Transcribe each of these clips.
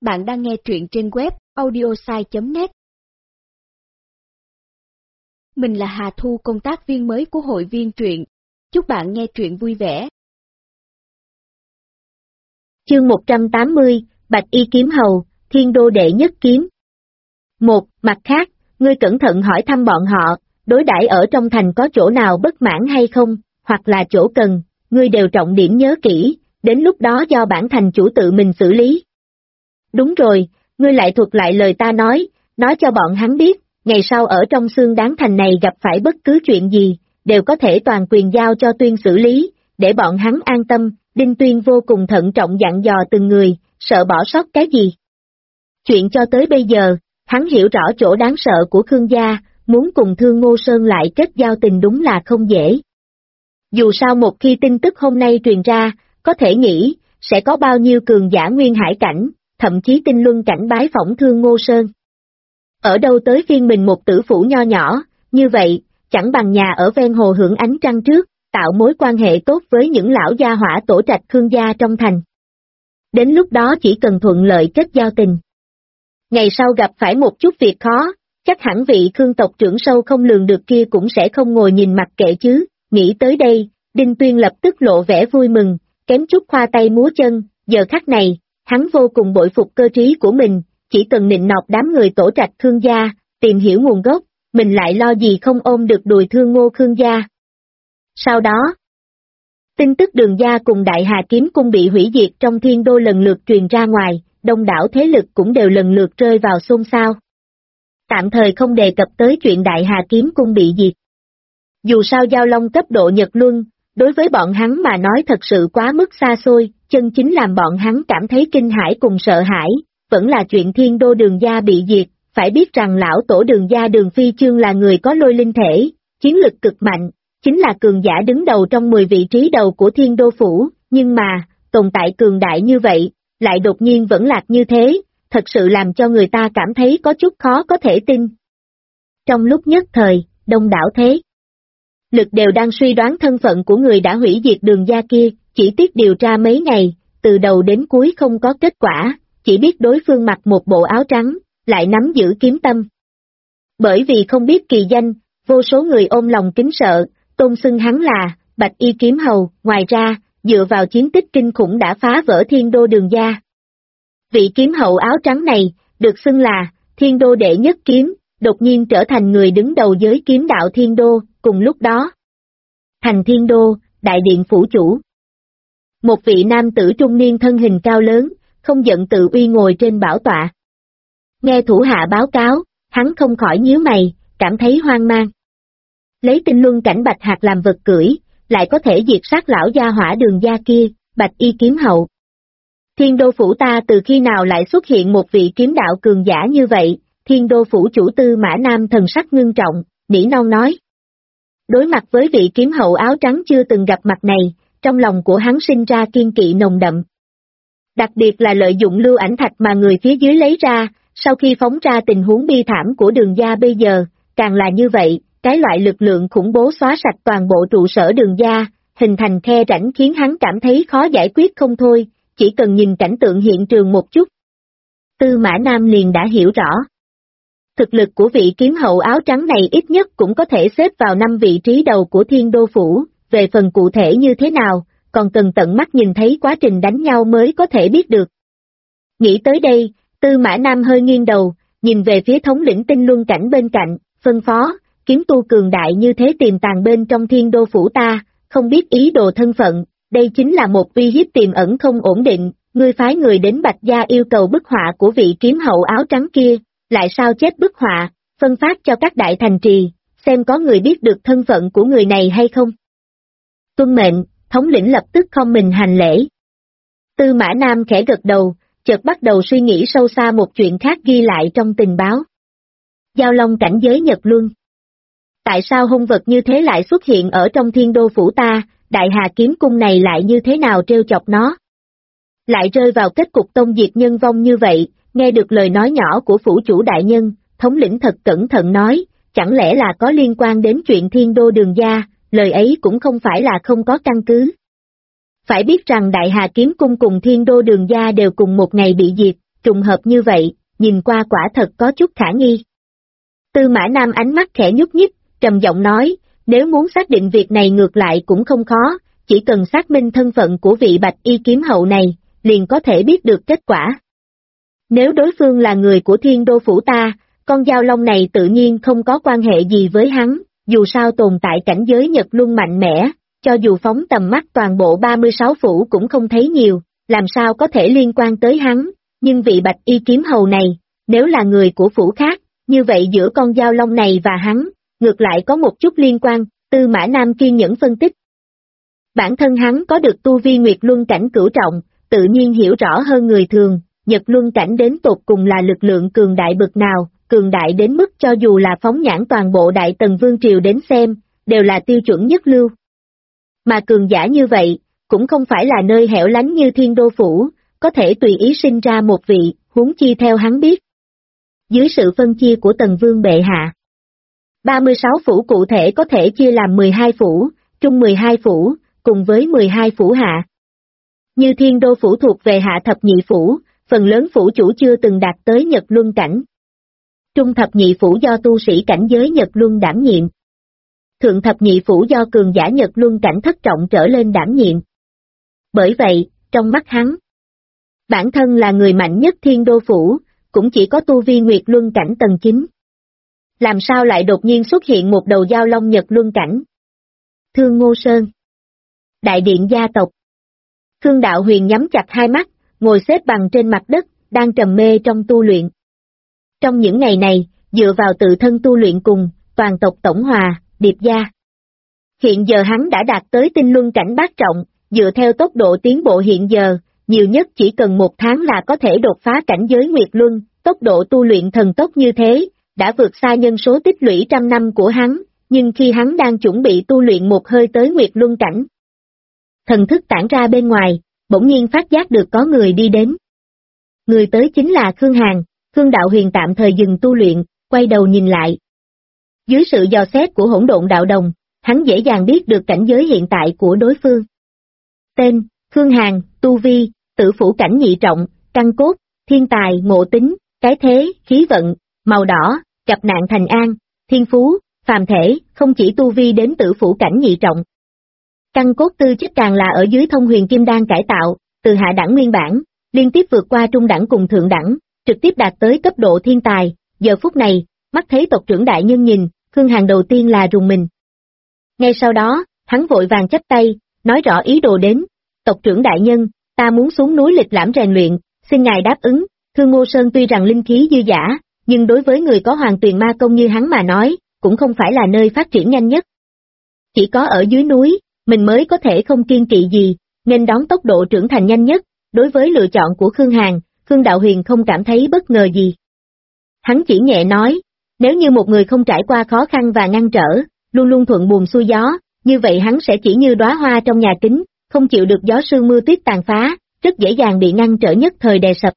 Bạn đang nghe truyện trên web audiosai.net. Mình là Hà Thu, công tác viên mới của hội viên truyện. Chúc bạn nghe truyện vui vẻ. Chương 180, Bạch Y Kiếm Hầu, Thiên Đô Đệ Nhất Kiếm. Mặt khác, ngươi cẩn thận hỏi thăm bọn họ, đối đãi ở trong thành có chỗ nào bất mãn hay không, hoặc là chỗ cần, ngươi đều trọng điểm nhớ kỹ, đến lúc đó do bản thành chủ tự mình xử lý. Đúng rồi, ngươi lại thuật lại lời ta nói cho bọn hắn biết, ngày sau ở trong xương đáng thành này gặp phải bất cứ chuyện gì, đều có thể toàn quyền giao cho Tuyên xử lý, để bọn hắn an tâm. Đinh Tuyên vô cùng thận trọng dặn dò từng người, sợ bỏ sót cái gì. Chuyện cho tới bây giờ, hắn hiểu rõ chỗ đáng sợ của Khương gia, muốn cùng Thương Ngô Sơn lại kết giao tình đúng là không dễ. Dù sao một khi tin tức hôm nay truyền ra, có thể nghĩ, sẽ có bao nhiêu cường giả nguyên hải cảnh, thậm chí tinh luân cảnh bái phỏng Thương Ngô Sơn. Ở đâu tới phiên mình một tử phủ nho nhỏ, như vậy, chẳng bằng nhà ở ven hồ hưởng ánh trăng trước, tạo mối quan hệ tốt với những lão gia hỏa tổ trạch Khương gia trong thành. Đến lúc đó chỉ cần thuận lợi kết giao tình. Ngày sau gặp phải một chút việc khó, chắc hẳn vị Khương tộc trưởng sâu không lường được kia cũng sẽ không ngồi nhìn mặc kệ chứ. Nghĩ tới đây, Đinh Tuyên lập tức lộ vẻ vui mừng, kém chút khoa tay múa chân. Giờ khắc này, hắn vô cùng bội phục cơ trí của mình, chỉ cần nịnh nọt đám người tổ trạch Khương gia, tìm hiểu nguồn gốc, mình lại lo gì không ôm được đùi Thương Ngô Khương gia. Sau đó, tin tức Đường gia cùng Đại Hà Kiếm Cung bị hủy diệt trong Thiên Đô lần lượt truyền ra ngoài, đông đảo thế lực cũng đều lần lượt rơi vào xôn xao. Tạm thời không đề cập tới chuyện Đại Hà Kiếm Cung bị diệt. Dù sao giao long cấp độ Nhật Luân, đối với bọn hắn mà nói thật sự quá mức xa xôi, chân chính làm bọn hắn cảm thấy kinh hãi cùng sợ hãi, vẫn là chuyện Thiên Đô Đường gia bị diệt. Phải biết rằng lão tổ Đường gia Đường Phi Chương là người có lôi linh thể, chiến lực cực mạnh, chính là cường giả đứng đầu trong 10 vị trí đầu của Thiên Đô Phủ, nhưng mà, tồn tại cường đại như vậy, lại đột nhiên vẫn lạc như thế, thật sự làm cho người ta cảm thấy có chút khó có thể tin. Trong lúc nhất thời, đông đảo thế lực đều đang suy đoán thân phận của người đã hủy diệt Đường gia kia, chỉ tiếc điều tra mấy ngày, từ đầu đến cuối không có kết quả, chỉ biết đối phương mặc một bộ áo trắng, lại nắm giữ kiếm tâm. Bởi vì không biết kỳ danh, vô số người ôm lòng kính sợ, tôn xưng hắn là Bạch Y Kiếm Hầu. Ngoài ra, dựa vào chiến tích kinh khủng đã phá vỡ Thiên Đô Đường gia. Vị kiếm hậu áo trắng này, được xưng là Thiên Đô Đệ Nhất Kiếm, đột nhiên trở thành người đứng đầu giới kiếm đạo Thiên Đô. Cùng lúc đó, thành Thiên Đô, đại điện phủ chủ. Một vị nam tử trung niên thân hình cao lớn, không giận tự uy ngồi trên bảo tọa. Nghe thủ hạ báo cáo, hắn không khỏi nhíu mày, cảm thấy hoang mang. Lấy tinh luân cảnh Bạch Hạc làm vật cưỡi, lại có thể diệt sát lão gia hỏa Đường gia kia, Bạch Y Kiếm Hậu. Thiên Đô Phủ ta từ khi nào lại xuất hiện một vị kiếm đạo cường giả như vậy? Thiên Đô Phủ chủ Tư Mã Nam thần sắc ngưng trọng, nỉ non nói. Đối mặt với vị kiếm hậu áo trắng chưa từng gặp mặt này, trong lòng của hắn sinh ra kiên kỵ nồng đậm. Đặc biệt là lợi dụng lưu ảnh thạch mà người phía dưới lấy ra, sau khi phóng ra tình huống bi thảm của Đường gia bây giờ, càng là như vậy, cái loại lực lượng khủng bố xóa sạch toàn bộ trụ sở Đường gia, hình thành khe rãnh khiến hắn cảm thấy khó giải quyết không thôi, chỉ cần nhìn cảnh tượng hiện trường một chút. Tư Mã Nam liền đã hiểu rõ. Thực lực của vị kiếm hậu áo trắng này ít nhất cũng có thể xếp vào 5 vị trí đầu của Thiên Đô Phủ, về phần cụ thể như thế nào, còn cần tận mắt nhìn thấy quá trình đánh nhau mới có thể biết được. Nghĩ tới đây, Tư Mã Nam hơi nghiêng đầu, nhìn về phía thống lĩnh tinh luân cảnh bên cạnh, phân phó, kiếm tu cường đại như thế tiềm tàng bên trong Thiên Đô Phủ ta, không biết ý đồ thân phận, đây chính là một uy hiếp tiềm ẩn không ổn định, ngươi phái người đến Bạch gia yêu cầu bức họa của vị kiếm hậu áo trắng kia, lại sao chép bức họa, phân phát cho các đại thành trì, xem có người biết được thân phận của người này hay không. Tuân mệnh, thống lĩnh lập tức không mình hành lễ. Tư Mã Nam khẽ gật đầu, chợt bắt đầu suy nghĩ sâu xa một chuyện khác ghi lại trong tình báo. Giao long cảnh giới Nhật Luân. Tại sao hung vật như thế lại xuất hiện ở trong Thiên Đô Phủ ta, Đại Hà Kiếm Cung này lại như thế nào trêu chọc nó? Lại rơi vào kết cục tông diệt nhân vong như vậy, nghe được lời nói nhỏ của phủ chủ đại nhân, thống lĩnh thật cẩn thận nói, chẳng lẽ là có liên quan đến chuyện Thiên Đô Đường gia, lời ấy cũng không phải là không có căn cứ. Phải biết rằng Đại Hà Kiếm Cung cùng Thiên Đô Đường gia đều cùng một ngày bị diệt, trùng hợp như vậy, nhìn qua quả thật có chút khả nghi. Tư Mã Nam ánh mắt khẽ nhúc nhích, trầm giọng nói, nếu muốn xác định việc này ngược lại cũng không khó, chỉ cần xác minh thân phận của vị Bạch Y kiếm hậu này, liền có thể biết được kết quả. Nếu đối phương là người của Thiên Đô phủ ta, con dao long này tự nhiên không có quan hệ gì với hắn, dù sao tồn tại cảnh giới Nhật Luân mạnh mẽ, cho dù phóng tầm mắt toàn bộ 36 phủ cũng không thấy nhiều, làm sao có thể liên quan tới hắn, nhưng vị Bạch Y kiếm hầu này, nếu là người của phủ khác, như vậy giữa con dao long này và hắn, ngược lại có một chút liên quan, Tư Mã Nam kiên nhẫn phân tích. Bản thân hắn có được tu vi Nguyệt Luân cảnh cửu trọng, tự nhiên hiểu rõ hơn người thường, Nhật Luân cảnh đến tột cùng là lực lượng cường đại bậc nào, cường đại đến mức cho dù là phóng nhãn toàn bộ Đại Tần Vương Triều đến xem, đều là tiêu chuẩn nhất lưu. Mà cường giả như vậy, cũng không phải là nơi hẻo lánh như Thiên Đô phủ, có thể tùy ý sinh ra một vị, huống chi theo hắn biết. Dưới sự phân chia của Tần Vương bệ hạ, 36 phủ cụ thể có thể chia làm 12 phủ, trung 12 phủ, cùng với 12 phủ hạ. Như Thiên Đô phủ thuộc về hạ thập nhị phủ, phần lớn phủ chủ chưa từng đạt tới Nhật Luân cảnh. Trung thập nhị phủ do tu sĩ cảnh giới Nhật Luân đảm nhiệm. Thượng thập nhị phủ do cường giả Nhật Luân cảnh thất trọng trở lên đảm nhiệm. Bởi vậy, trong mắt hắn, bản thân là người mạnh nhất Thiên Đô phủ, cũng chỉ có tu vi Nguyệt Luân cảnh tầng 9. Làm sao lại đột nhiên xuất hiện một đầu dao long Nhật Luân cảnh? Thương Ngô Sơn, đại điện gia tộc. Khương Đạo Huyền nhắm chặt hai mắt, ngồi xếp bằng trên mặt đất, đang trầm mê trong tu luyện. Trong những ngày này, dựa vào tự thân tu luyện cùng, toàn tộc tổng hòa, điệp gia. Hiện giờ hắn đã đạt tới tinh luân cảnh bát trọng, dựa theo tốc độ tiến bộ hiện giờ, nhiều nhất chỉ cần 1 tháng là có thể đột phá cảnh giới Nguyệt Luân, tốc độ tu luyện thần tốc như thế, đã vượt xa nhân số tích lũy trăm năm của hắn, nhưng khi hắn đang chuẩn bị tu luyện một hơi tới Nguyệt Luân cảnh, thần thức tản ra bên ngoài, bỗng nhiên phát giác được có người đi đến. Người tới chính là Khương Hàn, Khương Đạo Huyền tạm thời dừng tu luyện, quay đầu nhìn lại. Dưới sự dò xét của hỗn độn đạo đồng, hắn dễ dàng biết được cảnh giới hiện tại của đối phương. Tên, Khương Hàn, tu vi, tử phủ cảnh nhị trọng, căn cốt, thiên tài, ngộ tính, cái thế, khí vận, màu đỏ, gặp nạn thành an, thiên phú, phàm thể, không chỉ tu vi đến tử phủ cảnh nhị trọng. Căn cốt tư chất càng là ở dưới thông huyền kim đan cải tạo, từ hạ đẳng nguyên bản, liên tiếp vượt qua trung đẳng cùng thượng đẳng, trực tiếp đạt tới cấp độ thiên tài, giờ phút này, mắt thấy tộc trưởng đại nhân nhìn, Khương Hàn đầu tiên là rùng mình. Ngay sau đó, hắn vội vàng chắp tay, nói rõ ý đồ đến, tộc trưởng đại nhân, ta muốn xuống núi lịch lãm rèn luyện, xin ngài đáp ứng. Thương Ngô Sơn tuy rằng linh khí dư dả, nhưng đối với người có hoàng tuyền ma công như hắn mà nói, cũng không phải là nơi phát triển nhanh nhất. Chỉ có ở dưới núi, mình mới có thể không kiên kỵ gì, nên đón tốc độ trưởng thành nhanh nhất, đối với lựa chọn của Khương Hàn, Khương Đạo Huyền không cảm thấy bất ngờ gì. Hắn chỉ nhẹ nói, nếu như một người không trải qua khó khăn và ngăn trở, luôn luôn thuận buồm xuôi gió, như vậy hắn sẽ chỉ như đóa hoa trong nhà kính, không chịu được gió sương mưa tuyết tàn phá, rất dễ dàng bị ngăn trở nhất thời đè sập.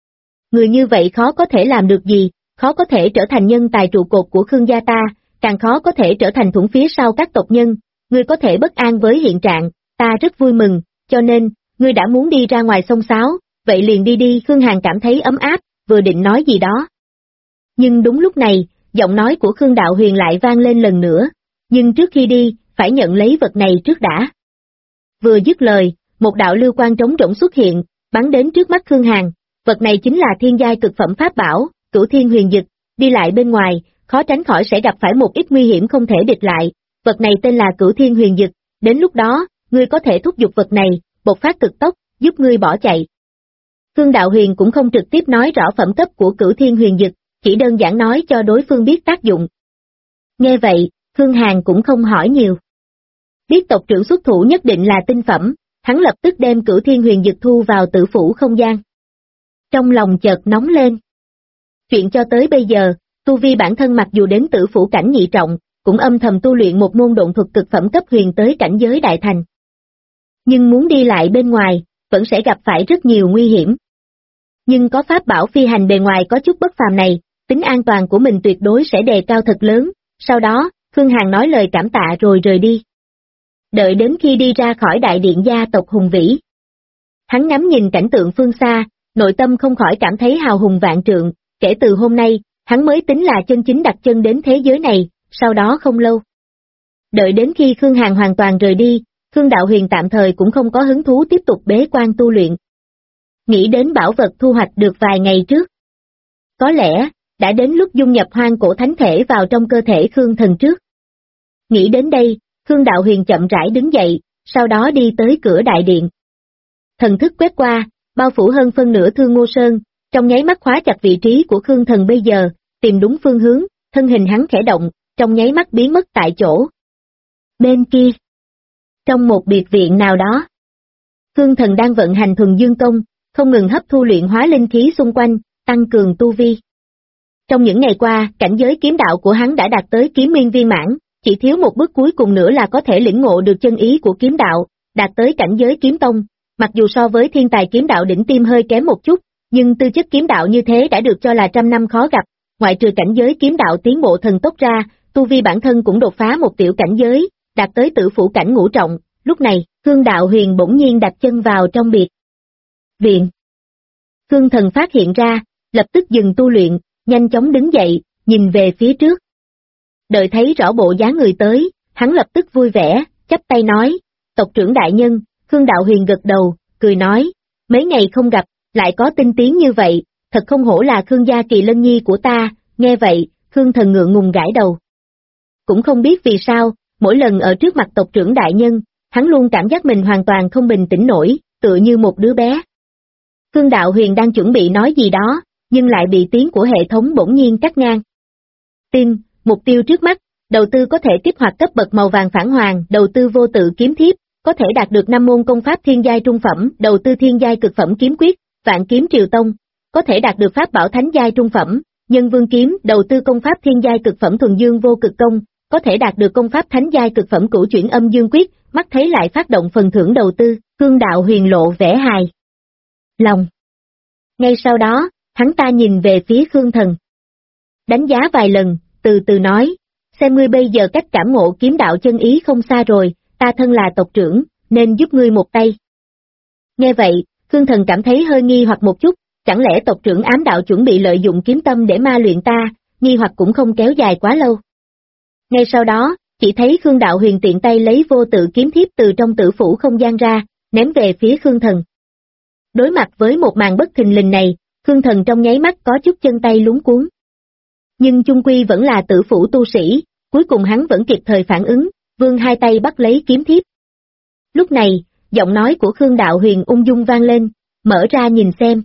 Người như vậy khó có thể làm được gì, khó có thể trở thành nhân tài trụ cột của Khương gia ta, càng khó có thể trở thành thủng phía sau các tộc nhân. Ngươi có thể bất an với hiện trạng, ta rất vui mừng, cho nên, ngươi đã muốn đi ra ngoài xông xáo, vậy liền đi đi. Khương Hàn cảm thấy ấm áp, vừa định nói gì đó. Nhưng đúng lúc này, giọng nói của Khương Đạo Huyền lại vang lên lần nữa, nhưng trước khi đi, phải nhận lấy vật này trước đã. Vừa dứt lời, một đạo lưu quang trống rỗng xuất hiện, bắn đến trước mắt Khương Hàn, vật này chính là thiên giai cực phẩm pháp bảo, Cửu Thiên Huyền Dực, đi lại bên ngoài, khó tránh khỏi sẽ gặp phải một ít nguy hiểm không thể địch lại. Vật này tên là Cửu Thiên Huyền Dực, đến lúc đó, ngươi có thể thúc giục vật này, bộc phát cực tốc, giúp ngươi bỏ chạy. Khương Đạo Huyền cũng không trực tiếp nói rõ phẩm cấp của Cửu Thiên Huyền Dực, chỉ đơn giản nói cho đối phương biết tác dụng. Nghe vậy, Khương Hàn cũng không hỏi nhiều. Biết tộc trưởng xuất thủ nhất định là tinh phẩm, hắn lập tức đem Cửu Thiên Huyền Dực thu vào tử phủ không gian. Trong lòng chợt nóng lên. Chuyện cho tới bây giờ, tu vi bản thân mặc dù đến tử phủ cảnh nhị trọng, cũng âm thầm tu luyện một môn độn thuật cực phẩm cấp huyền tới cảnh giới đại thành. Nhưng muốn đi lại bên ngoài, vẫn sẽ gặp phải rất nhiều nguy hiểm. Nhưng có pháp bảo phi hành bề ngoài có chút bất phàm này, tính an toàn của mình tuyệt đối sẽ đề cao thật lớn. Sau đó, Khương Hàn nói lời cảm tạ rồi rời đi. Đợi đến khi đi ra khỏi đại điện gia tộc hùng vĩ, hắn ngắm nhìn cảnh tượng phương xa, nội tâm không khỏi cảm thấy hào hùng vạn trượng, kể từ hôm nay, hắn mới tính là chân chính đặt chân đến thế giới này, sau đó không lâu. Đợi đến khi Khương Hàn hoàn toàn rời đi, Khương Đạo Huyền tạm thời cũng không có hứng thú tiếp tục bế quan tu luyện. Nghĩ đến bảo vật thu hoạch được vài ngày trước. Có lẽ, đã đến lúc dung nhập hoang cổ thánh thể vào trong cơ thể Khương Thần trước. Nghĩ đến đây, Khương Đạo Huyền chậm rãi đứng dậy, sau đó đi tới cửa đại điện. Thần thức quét qua, bao phủ hơn phân nửa Thương Ngô Sơn, trong nháy mắt khóa chặt vị trí của Khương Thần bây giờ, tìm đúng phương hướng, thân hình hắn khẽ động, trong nháy mắt biến mất tại chỗ. Bên kia, trong một biệt viện nào đó, Khương Thần đang vận hành thuần dương công, không ngừng hấp thu luyện hóa linh khí xung quanh, tăng cường tu vi. Trong những ngày qua, cảnh giới kiếm đạo của hắn đã đạt tới kiếm nguyên viên mãn, chỉ thiếu một bước cuối cùng nữa là có thể lĩnh ngộ được chân ý của kiếm đạo, đạt tới cảnh giới kiếm tông. Mặc dù so với thiên tài kiếm đạo đỉnh tiêm hơi kém một chút, nhưng tư chất kiếm đạo như thế đã được cho là trăm năm khó gặp, ngoại trừ cảnh giới kiếm đạo tiến bộ thần tốc ra, tu vi bản thân cũng đột phá một tiểu cảnh giới, đạt tới tử phủ cảnh ngũ trọng. Lúc này, Khương Đạo Huyền bỗng nhiên đặt chân vào trong biệt viện. Khương Thần phát hiện ra, lập tức dừng tu luyện, nhanh chóng đứng dậy, nhìn về phía trước. Đợi thấy rõ bộ dáng người tới, hắn lập tức vui vẻ, chắp tay nói, tộc trưởng đại nhân. Khương Đạo Huyền gật đầu, cười nói, mấy ngày không gặp, lại có tinh tiến như vậy, thật không hổ là Khương gia kỳ lân nhi của ta. Nghe vậy, Khương Thần ngượng ngùng gãi đầu. Cũng không biết vì sao, mỗi lần ở trước mặt tộc trưởng đại nhân, hắn luôn cảm giác mình hoàn toàn không bình tĩnh nổi, tựa như một đứa bé. Khương Đạo Huyền đang chuẩn bị nói gì đó, nhưng lại bị tiếng của hệ thống bỗng nhiên cắt ngang. Tin, mục tiêu trước mắt, đầu tư có thể kích hoạt cấp bậc màu vàng phản hoàng, đầu tư vô tự kiếm thiếp, có thể đạt được 5 môn công pháp thiên giai trung phẩm, đầu tư thiên giai cực phẩm kiếm quyết, vạn kiếm triều tông, có thể đạt được pháp bảo thánh giai trung phẩm, nhân vương kiếm, đầu tư công pháp thiên giai cực phẩm thuần dương vô cực công, có thể đạt được công pháp thánh giai cực phẩm cửu chuyển âm dương quyết, mắt thấy lại phát động phần thưởng đầu tư, Khương Đạo Huyền lộ vẻ hài lòng. Ngay sau đó, hắn ta nhìn về phía Khương Thần. Đánh giá vài lần, từ từ nói, xem ngươi bây giờ cách cảm ngộ kiếm đạo chân ý không xa rồi, ta thân là tộc trưởng, nên giúp ngươi một tay. Nghe vậy, Khương Thần cảm thấy hơi nghi hoặc một chút, chẳng lẽ tộc trưởng ám đạo chuẩn bị lợi dụng kiếm tâm để ma luyện ta, nghi hoặc cũng không kéo dài quá lâu. Ngay sau đó, chỉ thấy Khương Đạo Huyền tiện tay lấy vô tự kiếm thiếp từ trong tử phủ không gian ra, ném về phía Khương Thần. Đối mặt với một màn bất thình lình này, Khương Thần trong nháy mắt có chút chân tay luống cuống. Nhưng chung quy vẫn là tử phủ tu sĩ, cuối cùng hắn vẫn kịp thời phản ứng, vươn hai tay bắt lấy kiếm thiếp. Lúc này, giọng nói của Khương Đạo Huyền ung dung vang lên, mở ra nhìn xem.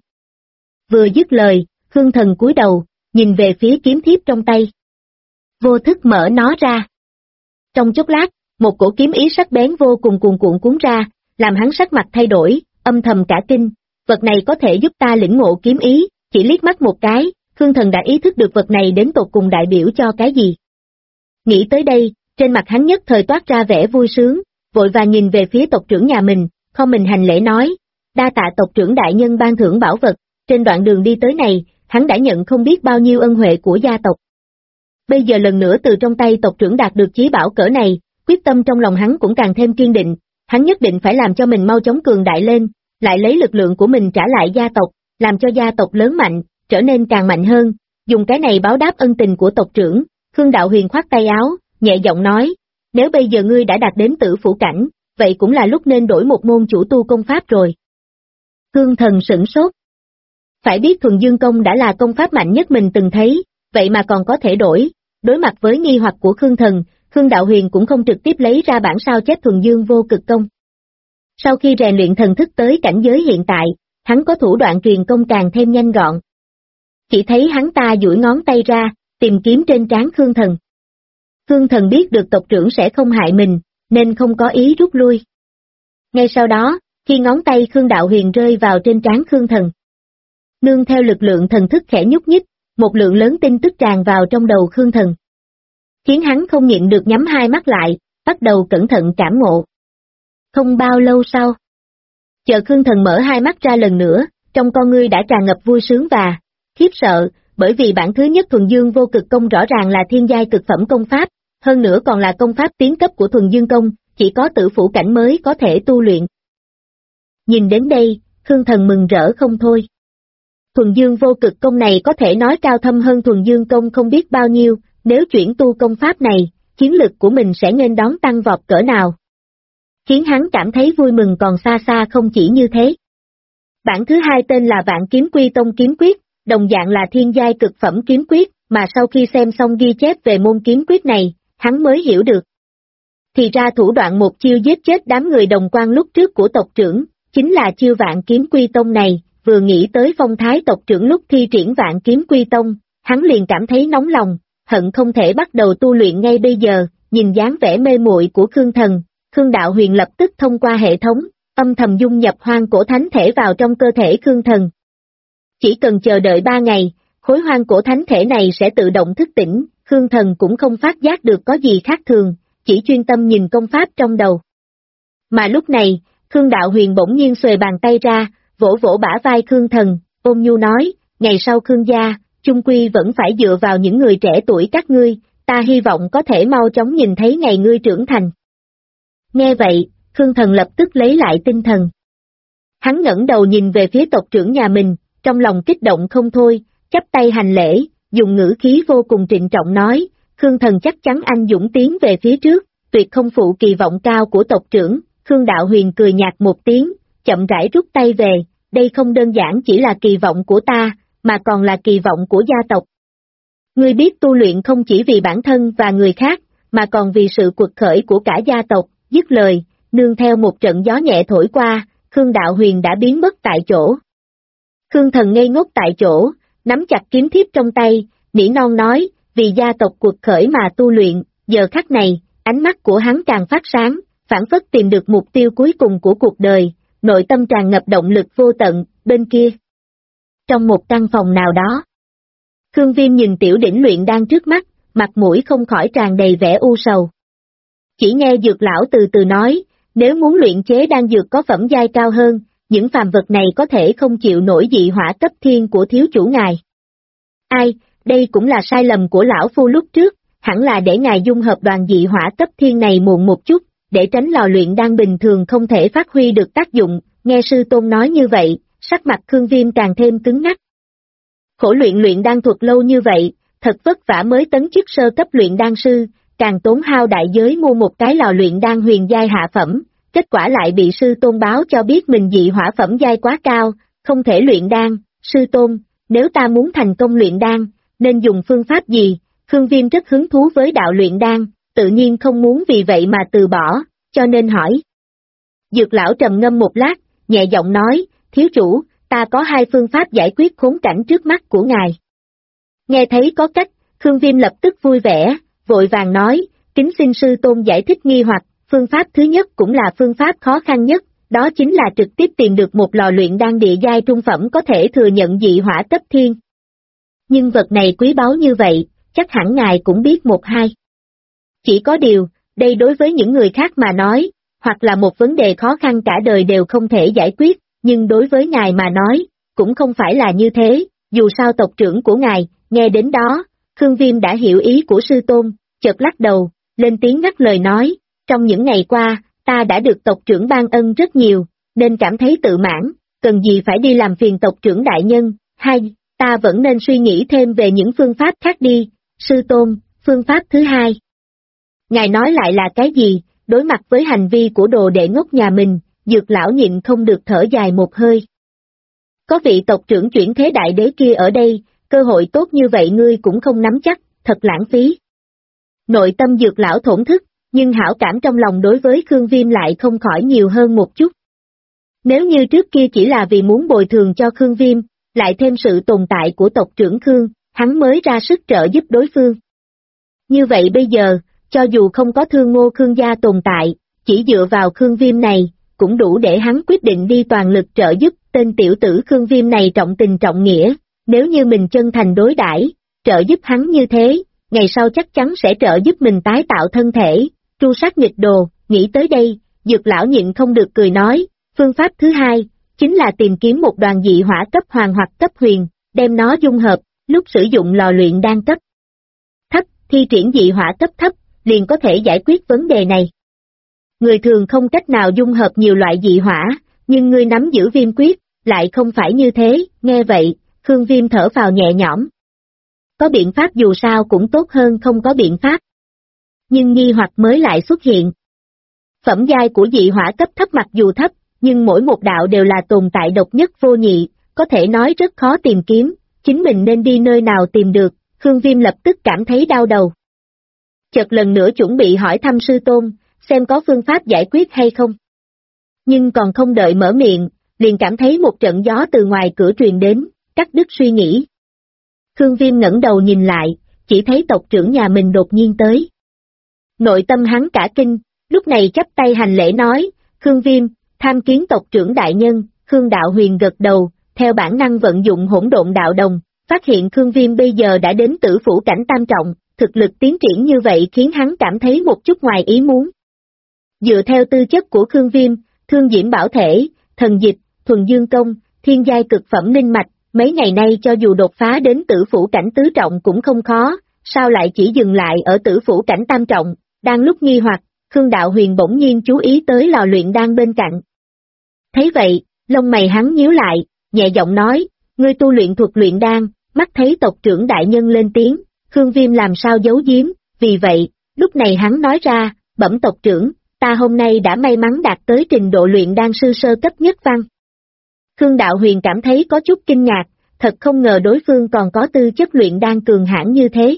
Vừa dứt lời, Khương Thần cúi đầu, nhìn về phía kiếm thiếp trong tay. Vô thức mở nó ra. Trong chốc lát, một cổ kiếm ý sắc bén vô cùng cuồn cuộn cuốn ra, làm hắn sắc mặt thay đổi, âm thầm cả kinh, vật này có thể giúp ta lĩnh ngộ kiếm ý, chỉ liếc mắt một cái, Khương Thần đã ý thức được vật này đến tột cùng đại biểu cho cái gì. Nghĩ tới đây, trên mặt hắn nhất thời toát ra vẻ vui sướng, vội vàng nhìn về phía tộc trưởng nhà mình, không mình hành lễ nói, đa tạ tộc trưởng đại nhân ban thưởng bảo vật, trên đoạn đường đi tới này, hắn đã nhận không biết bao nhiêu ân huệ của gia tộc. Bây giờ lần nữa từ trong tay tộc trưởng đạt được chí bảo cỡ này, quyết tâm trong lòng hắn cũng càng thêm kiên định, hắn nhất định phải làm cho mình mau chóng cường đại lên, lại lấy lực lượng của mình trả lại gia tộc, làm cho gia tộc lớn mạnh, trở nên càng mạnh hơn, dùng cái này báo đáp ân tình của tộc trưởng. Khương Đạo Huyền khoát tay áo, nhẹ giọng nói, nếu bây giờ ngươi đã đạt đến tử phủ cảnh, vậy cũng là lúc nên đổi một môn chủ tu công pháp rồi. Khương Thần sửng sốt. Phải biết thuần dương công đã là công pháp mạnh nhất mình từng thấy, vậy mà còn có thể đổi. Đối mặt với nghi hoặc của Khương Thần, Khương Đạo Huyền cũng không trực tiếp lấy ra bản sao chép thuần dương vô cực công. Sau khi rèn luyện thần thức tới cảnh giới hiện tại, hắn có thủ đoạn truyền công càng thêm nhanh gọn. Chỉ thấy hắn ta duỗi ngón tay ra, tìm kiếm trên trán Khương Thần. Khương Thần biết được tộc trưởng sẽ không hại mình, nên không có ý rút lui. Ngay sau đó, khi ngón tay Khương Đạo Huyền rơi vào trên trán Khương Thần, nương theo lực lượng thần thức khẽ nhúc nhích, một lượng lớn tin tức tràn vào trong đầu Khương Thần, khiến hắn không nhịn được nhắm hai mắt lại, bắt đầu cẩn thận cảm ngộ. Không bao lâu sau, chờ Khương Thần mở hai mắt ra lần nữa, trong con ngươi đã tràn ngập vui sướng và khiếp sợ, bởi vì bản thứ nhất thuần dương vô cực công rõ ràng là thiên giai cực phẩm công pháp, hơn nữa còn là công pháp tiến cấp của thuần dương công, chỉ có tử phủ cảnh mới có thể tu luyện. Nhìn đến đây, Khương Thần mừng rỡ không thôi. Thuần Dương vô cực công này có thể nói cao thâm hơn Thuần Dương công không biết bao nhiêu, nếu chuyển tu công pháp này, chiến lực của mình sẽ nên đón tăng vọt cỡ nào. Khiến hắn cảm thấy vui mừng còn xa xa không chỉ như thế. Bản thứ hai tên là Vạn Kiếm Quy Tông Kiếm Quyết, đồng dạng là thiên giai cực phẩm kiếm quyết, mà sau khi xem xong ghi chép về môn kiếm quyết này, hắn mới hiểu được. Thì ra thủ đoạn một chiêu giết chết đám người đồng quan lúc trước của tộc trưởng, chính là chiêu Vạn Kiếm Quy Tông này. Vừa nghĩ tới phong thái tộc trưởng lúc thi triển Vạn Kiếm Quy Tông, hắn liền cảm thấy nóng lòng, hận không thể bắt đầu tu luyện ngay bây giờ. Nhìn dáng vẻ mê muội của Khương Thần, Khương Đạo Huyền lập tức thông qua hệ thống, âm thầm dung nhập hoang cổ thánh thể vào trong cơ thể Khương Thần. Chỉ cần chờ đợi 3 ngày, khối hoang cổ thánh thể này sẽ tự động thức tỉnh, Khương Thần cũng không phát giác được có gì khác thường, chỉ chuyên tâm nhìn công pháp trong đầu. Mà lúc này, Khương Đạo Huyền bỗng nhiên xuề bàn tay ra, vỗ vỗ bả vai Khương Thần, ôm nhu nói, ngày sau Khương gia, chung quy vẫn phải dựa vào những người trẻ tuổi các ngươi, ta hy vọng có thể mau chóng nhìn thấy ngày ngươi trưởng thành. Nghe vậy, Khương Thần lập tức lấy lại tinh thần. Hắn ngẩng đầu nhìn về phía tộc trưởng nhà mình, trong lòng kích động không thôi, chắp tay hành lễ, dùng ngữ khí vô cùng trịnh trọng nói, Khương Thần chắc chắn anh dũng tiến về phía trước, tuyệt không phụ kỳ vọng cao của tộc trưởng. Khương Đạo Huyền cười nhạt một tiếng, chậm rãi rút tay về, đây không đơn giản chỉ là kỳ vọng của ta, mà còn là kỳ vọng của gia tộc. Ngươi biết tu luyện không chỉ vì bản thân và người khác, mà còn vì sự quật khởi của cả gia tộc. Dứt lời, nương theo một trận gió nhẹ thổi qua, Khương Đạo Huyền đã biến mất tại chỗ. Khương Thần ngây ngốc tại chỗ, nắm chặt kiếm thiếp trong tay, nỉ non nói, vì gia tộc quật khởi mà tu luyện. Giờ khắc này, ánh mắt của hắn càng phát sáng, phảng phất tìm được mục tiêu cuối cùng của cuộc đời, nội tâm tràn ngập động lực vô tận. Bên kia, trong một căn phòng nào đó, Khương Viêm nhìn tiểu đỉnh luyện đan trước mắt, mặt mũi không khỏi tràn đầy vẻ u sầu. Chỉ nghe dược lão từ từ nói, nếu muốn luyện chế đan dược có phẩm giai cao hơn, những phàm vật này có thể không chịu nổi dị hỏa cấp thiên của thiếu chủ ngài. Ai, đây cũng là sai lầm của lão phu lúc trước, hẳn là để ngài dung hợp đoàn dị hỏa cấp thiên này muộn một chút, để tránh lò luyện đan bình thường không thể phát huy được tác dụng. Nghe sư tôn nói như vậy, sắc mặt Khương Viêm càng thêm cứng ngắc. Khổ luyện đan thuật lâu như vậy, thật vất vả mới tấn chức sơ cấp luyện đan sư, càng tốn hao đại giới mua một cái lò luyện đan huyền giai hạ phẩm, kết quả lại bị sư tôn báo cho biết mình dị hỏa phẩm giai quá cao, không thể luyện đan. Sư tôn, nếu ta muốn thành công luyện đan, nên dùng phương pháp gì? Khương Viêm rất hứng thú với đạo luyện đan, tự nhiên không muốn vì vậy mà từ bỏ, cho nên hỏi. Dược lão trầm ngâm một lát, nhẹ giọng nói, thiếu chủ, ta có 2 phương pháp giải quyết khốn cảnh trước mắt của ngài. Nghe thấy có cách, Khương Viêm lập tức vui vẻ, vội vàng nói, kính xin sư tôn giải thích nghi hoặc. Phương pháp thứ nhất cũng là phương pháp khó khăn nhất, đó chính là trực tiếp tìm được một lò luyện đan địa giai trung phẩm có thể thừa nhận dị hỏa cấp thiên. Nhưng vật này quý báu như vậy, chắc hẳn ngài cũng biết một hai. Chỉ có điều, đây đối với những người khác mà nói, hoặc là một vấn đề khó khăn cả đời đều không thể giải quyết, nhưng đối với ngài mà nói, cũng không phải là như thế. Dù sao tộc trưởng của ngài, nghe đến đó, Khương Viêm đã hiểu ý của sư tôn, chợt lắc đầu, lên tiếng ngắt lời nói, trong những ngày qua, ta đã được tộc trưởng ban ân rất nhiều, nên cảm thấy tự mãn, cần gì phải đi làm phiền tộc trưởng đại nhân. Hai, ta vẫn nên suy nghĩ thêm về những phương pháp khác đi. Sư tôn, phương pháp thứ hai. Ngài nói lại là cái gì? Đối mặt với hành vi của đồ đệ ngốc nhà mình, Dược lão nhịn không được thở dài một hơi. Có vị tộc trưởng chuyển thế đại đế kia ở đây, cơ hội tốt như vậy ngươi cũng không nắm chắc, thật lãng phí. Nội tâm Dược lão thổn thức, nhưng hảo cảm trong lòng đối với Khương Viêm lại không khỏi nhiều hơn một chút. Nếu như trước kia chỉ là vì muốn bồi thường cho Khương Viêm, lại thêm sự tồn tại của tộc trưởng Khương, hắn mới ra sức trợ giúp đối phương. Như vậy bây giờ, cho dù không có Thương Ngô Khương gia tồn tại, chỉ dựa vào Khương Viêm này, cũng đủ để hắn quyết định đi toàn lực trợ giúp. Tên tiểu tử Khương Viêm này trọng tình trọng nghĩa, nếu như mình chân thành đối đãi, trợ giúp hắn như thế, ngày sau chắc chắn sẽ trợ giúp mình tái tạo thân thể, tru sát nghịch đồ. Nghĩ tới đây, Dược lão nhịn không được cười nói, phương pháp thứ hai, chính là tìm kiếm một đoàn dị hỏa cấp hoàng hoặc cấp huyền, đem nó dung hợp, lúc sử dụng lò luyện đan cấp thấp, thi triển dị hỏa cấp thấp, liền có thể giải quyết vấn đề này. Người thường không cách nào dung hợp nhiều loại dị hỏa, nhưng ngươi nắm giữ Viêm quyết, lại không phải như thế. Nghe vậy, Khương Viêm thở phào nhẹ nhõm. Có biện pháp dù sao cũng tốt hơn không có biện pháp. Nhưng nghi hoặc mới lại xuất hiện. Phẩm giai của dị hỏa cấp thấp mặc dù thấp, nhưng mỗi một đạo đều là tồn tại độc nhất vô nhị, có thể nói rất khó tìm kiếm, chính mình nên đi nơi nào tìm được, Khương Viêm lập tức cảm thấy đau đầu. Chợt lần nữa chuẩn bị hỏi thăm sư tôn, xem có phương pháp giải quyết hay không. Nhưng còn không đợi mở miệng, liền cảm thấy một trận gió từ ngoài cửa truyền đến, cắt đứt suy nghĩ. Khương Viêm ngẩng đầu nhìn lại, chỉ thấy tộc trưởng nhà mình đột nhiên tới. Nội tâm hắn cả kinh, lúc này chắp tay hành lễ nói, Khương Viêm, tham kiến tộc trưởng đại nhân. Khương Đạo Huyền gật đầu, theo bản năng vận dụng hỗn độn đạo đồng, phát hiện Khương Viêm bây giờ đã đến tử phủ cảnh tam trọng, thực lực tiến triển như vậy khiến hắn cảm thấy một chút ngoài ý muốn. Dựa theo tư chất của Khương Viêm, thương diễm bảo thể, thần dịch, thuần dương công, thiên giai cực phẩm linh mạch, mấy ngày nay cho dù đột phá đến tử phủ cảnh tứ trọng cũng không khó, sao lại chỉ dừng lại ở tử phủ cảnh tam trọng. Đang lúc nghi hoặc, Khương Đạo Huyền bỗng nhiên chú ý tới lò luyện đan bên cạnh. Thấy vậy, lông mày hắn nhíu lại, nhẹ giọng nói, ngươi tu luyện thuật luyện đan, mắt thấy tộc trưởng đại nhân lên tiếng, Khương Viêm làm sao giấu giếm, vì vậy, lúc này hắn nói ra, bẩm tộc trưởng, ta hôm nay đã may mắn đạt tới trình độ luyện đan sư sơ cấp nhất văn. Khương Đạo Huyền cảm thấy có chút kinh ngạc, thật không ngờ đối phương còn có tư chất luyện đan cường hãn như thế.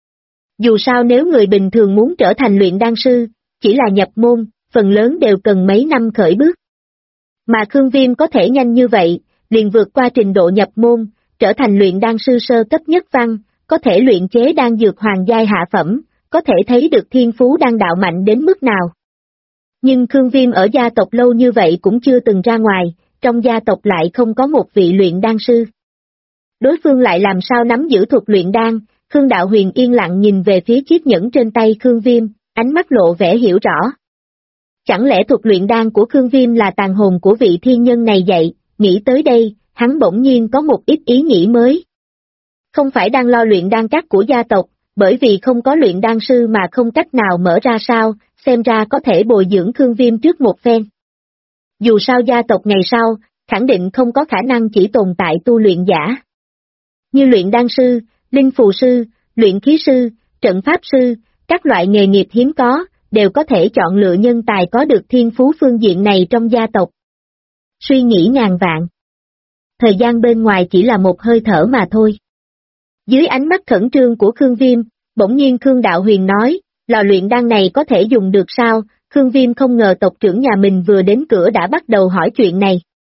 Dù sao nếu người bình thường muốn trở thành luyện đan sư, chỉ là nhập môn, phần lớn đều cần mấy năm khởi bước. Mà Khương Viêm có thể nhanh như vậy, liền vượt qua trình độ nhập môn, trở thành luyện đan sư sơ cấp nhất văn, có thể luyện chế đan dược hoàng giai hạ phẩm, có thể thấy được thiên phú đan đạo mạnh đến mức nào. Nhưng Khương Viêm ở gia tộc lâu như vậy cũng chưa từng ra ngoài, trong gia tộc lại không có một vị luyện đan sư. Đối phương lại làm sao nắm giữ thuật luyện đan, Khương Đạo Huyền yên lặng nhìn về phía chiếc nhẫn trên tay Khương Viêm, ánh mắt lộ vẻ hiểu rõ. Chẳng lẽ thuật luyện đan của Khương Viêm là tàn hồn của vị thiên nhân này dạy, nghĩ tới đây, hắn bỗng nhiên có một ít ý nghĩ mới. Không phải đang lo luyện đan các của gia tộc, bởi vì không có luyện đan sư mà không cách nào mở ra sao, xem ra có thể bồi dưỡng Khương Viêm trước một phen. Dù sao gia tộc ngày sau, khẳng định không có khả năng chỉ tồn tại tu luyện giả. Như luyện đan sư, linh phù sư, luyện khí sư, trận pháp sư, các loại nghề nghiệp hiếm có, đều có thể chọn lựa nhân tài có được thiên phú phương diện này trong gia tộc. Suy nghĩ ngàn vạn. Thời gian bên ngoài chỉ là một hơi thở mà thôi. Dưới ánh mắt khẩn trương của Khương Viêm, bỗng nhiên Khương Đạo Huyền nói, lò luyện đan này có thể dùng được sao? Khương Viêm không ngờ tộc trưởng nhà mình vừa đến cửa đã bắt đầu hỏi chuyện này.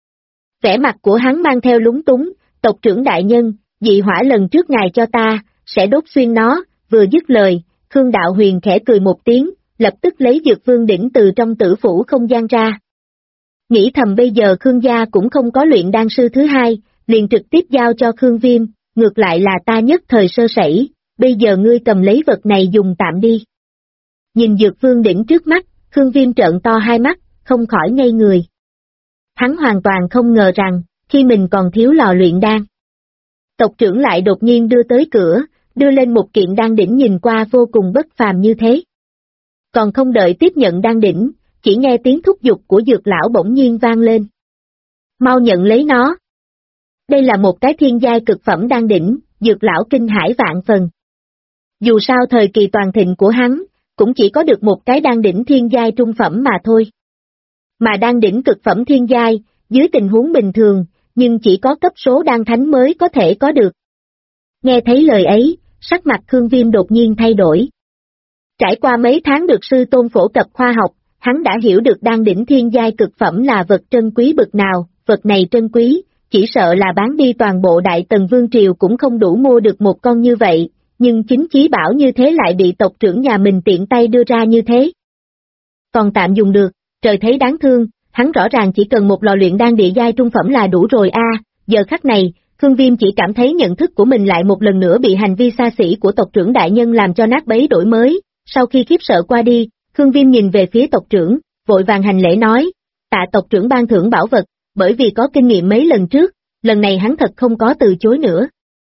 Vẻ mặt của hắn mang theo lúng túng, tộc trưởng đại nhân, dị hỏa lần trước ngài cho ta, sẽ đốt xuyên nó, vừa dứt lời, Khương Đạo Huyền khẽ cười một tiếng, lập tức lấy dược vương đỉnh từ trong tử phủ không gian ra. Nghĩ thầm bây giờ Khương gia cũng không có luyện đan sư thứ hai, liền trực tiếp giao cho Khương Viêm, ngược lại là ta nhất thời sơ sẩy, bây giờ ngươi cầm lấy vật này dùng tạm đi. Nhìn dược vương đỉnh trước mắt, Khương Viêm trợn to hai mắt, không khỏi ngây người. Hắn hoàn toàn không ngờ rằng, khi mình còn thiếu lò luyện đan. Tộc trưởng lại đột nhiên đưa tới cửa, đưa lên một kiện đan đỉnh nhìn qua vô cùng bất phàm như thế. Còn không đợi tiếp nhận đan đỉnh, chỉ nghe tiếng thúc giục của dược lão bỗng nhiên vang lên. Mau nhận lấy nó. Đây là một cái thiên giai cực phẩm đan đỉnh, dược lão kinh hãi vạn phần. Dù sao thời kỳ toàn thịnh của hắn, cũng chỉ có được một cái đan đỉnh thiên giai trung phẩm mà thôi. Mà đan đỉnh cực phẩm thiên giai, dưới tình huống bình thường, nhưng chỉ có cấp số đan thánh mới có thể có được. Nghe thấy lời ấy, sắc mặt Khương Viêm đột nhiên thay đổi. Trải qua mấy tháng được sư tôn phổ cập khoa học, hắn đã hiểu được đan đỉnh thiên giai cực phẩm là vật trân quý bực nào, vật này trân quý, chỉ sợ là bán đi toàn bộ Đại Tần Vương Triều cũng không đủ mua được một con như vậy, nhưng chính chí bảo như thế lại bị tộc trưởng nhà mình tiện tay đưa ra như thế. Còn tạm dùng được, trời thấy đáng thương, hắn rõ ràng chỉ cần một lò luyện đan địa giai trung phẩm là đủ rồi a. Giờ khắc này, Khương Viêm chỉ cảm thấy nhận thức của mình lại một lần nữa bị hành vi xa xỉ của tộc trưởng đại nhân làm cho nát bấy đổi mới, sau khi khiếp sợ qua đi, Khương Viêm nhìn về phía tộc trưởng, vội vàng hành lễ nói, tạ tộc trưởng ban thưởng bảo vật, bởi vì có kinh nghiệm mấy lần trước, lần này hắn thật không có từ chối nữa.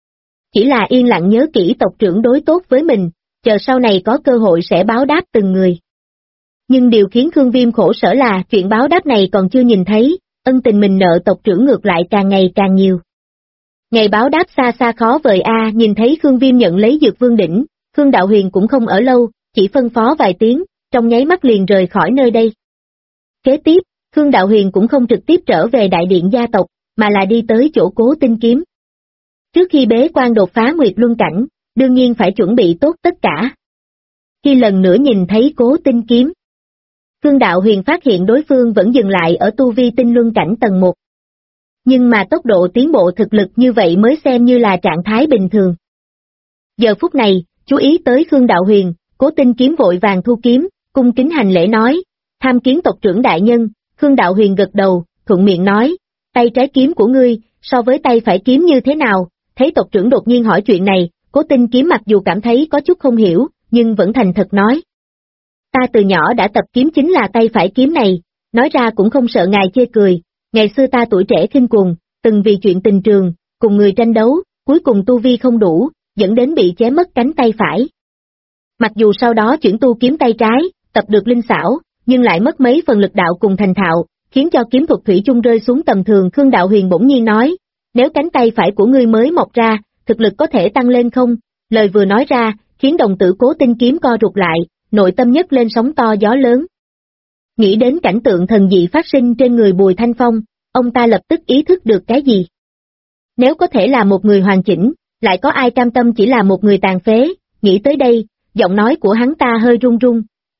Chỉ là yên lặng nhớ kỹ tộc trưởng đối tốt với mình, chờ sau này có cơ hội sẽ báo đáp từng người. Nhưng điều khiến Khương Viêm khổ sở là chuyện báo đáp này còn chưa nhìn thấy, ân tình mình nợ tộc trưởng ngược lại càng ngày càng nhiều. Ngày báo đáp xa xa khó vời a. Nhìn thấy Khương Viêm nhận lấy Dược Vương đỉnh, Khương Đạo Huyền cũng không ở lâu, chỉ phân phó vài tiếng, trong nháy mắt liền rời khỏi nơi đây. Kế tiếp, Khương Đạo Huyền cũng không trực tiếp trở về đại điện gia tộc, mà là đi tới chỗ Cố Tinh Kiếm. Trước khi bế quan đột phá Nguyệt Luân cảnh, đương nhiên phải chuẩn bị tốt tất cả. Khi lần nữa nhìn thấy Cố Tinh Kiếm, Khương Đạo Huyền phát hiện đối phương vẫn dừng lại ở tu vi tinh luân cảnh tầng 1. Nhưng mà tốc độ tiến bộ thực lực như vậy mới xem như là trạng thái bình thường. Giờ phút này, chú ý tới Khương Đạo Huyền, Cố Tinh Kiếm vội vàng thu kiếm, cung kính hành lễ nói, tham kiến tộc trưởng đại nhân. Khương Đạo Huyền gật đầu, thuận miệng nói, tay trái kiếm của ngươi, so với tay phải kiếm như thế nào? Thấy tộc trưởng đột nhiên hỏi chuyện này, Cố Tinh Kiếm mặc dù cảm thấy có chút không hiểu, nhưng vẫn thành thật nói. Ta từ nhỏ đã tập kiếm chính là tay phải kiếm này, nói ra cũng không sợ ngài chê cười, ngày xưa ta tuổi trẻ khinh cuồng, từng vì chuyện tình trường, cùng người tranh đấu, cuối cùng tu vi không đủ, dẫn đến bị chém mất cánh tay phải. Mặc dù sau đó chuyển tu kiếm tay trái, tập được linh xảo, nhưng lại mất mấy phần lực đạo cùng thành thạo, khiến cho kiếm thuật thủy chung rơi xuống tầm thường. Khương Đạo Huyền bỗng nhiên nói, nếu cánh tay phải của ngươi mới mọc ra, thực lực có thể tăng lên không? Lời vừa nói ra, khiến đồng tử Cố Tinh Kiếm co rụt lại, nội tâm nhấc lên sóng to gió lớn. Nghĩ đến cảnh tượng thần dị phát sinh trên người Bùi Thanh Phong, ông ta lập tức ý thức được cái gì? Nếu có thể là một người hoàn chỉnh, lại có ai cam tâm chỉ là một người tàn phế? Nghĩ tới đây, giọng nói của hắn ta hơi run run.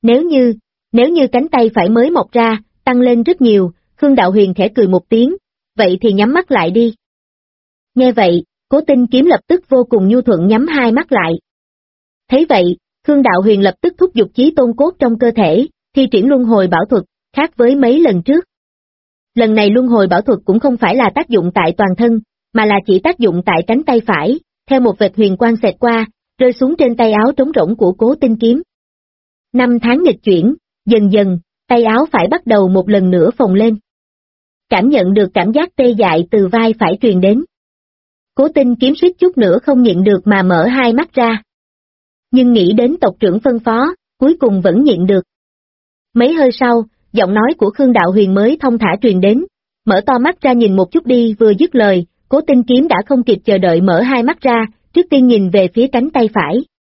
Nếu như cánh tay phải mới mọc ra, tăng lên rất nhiều. Khương Đạo Huyền khẽ cười một tiếng, vậy thì nhắm mắt lại đi. Nghe vậy, Cố Tinh Kiếm lập tức vô cùng nhu thuận nhắm hai mắt lại. Thấy vậy, Khương Đạo Huyền lập tức thúc giục chí tôn cốt trong cơ thể, thi triển luân hồi bảo thuật, khác với mấy lần trước. Lần này luân hồi bảo thuật cũng không phải là tác dụng tại toàn thân, mà là chỉ tác dụng tại cánh tay phải, theo một vệt huyền quang xẹt qua, rơi xuống trên tay áo trống rỗng của Cố Tinh Kiếm. 5 tháng nghịch chuyển, dần dần, tay áo phải bắt đầu một lần nữa phồng lên. Cảm nhận được cảm giác tê dại từ vai phải truyền đến. Cố Tinh Kiếm suýt chút nữa không nhịn được mà mở hai mắt ra. Nhưng nghĩ đến tộc trưởng phân phó, cuối cùng vẫn nhịn được. Mấy hơi sau, giọng nói của Khương Đạo Huyền mới thông thả truyền đến, mở to mắt ra nhìn một chút đi. Vừa dứt lời, Cố Tinh Kiếm đã không kịp chờ đợi mở hai mắt ra, trước tiên nhìn về phía cánh tay phải.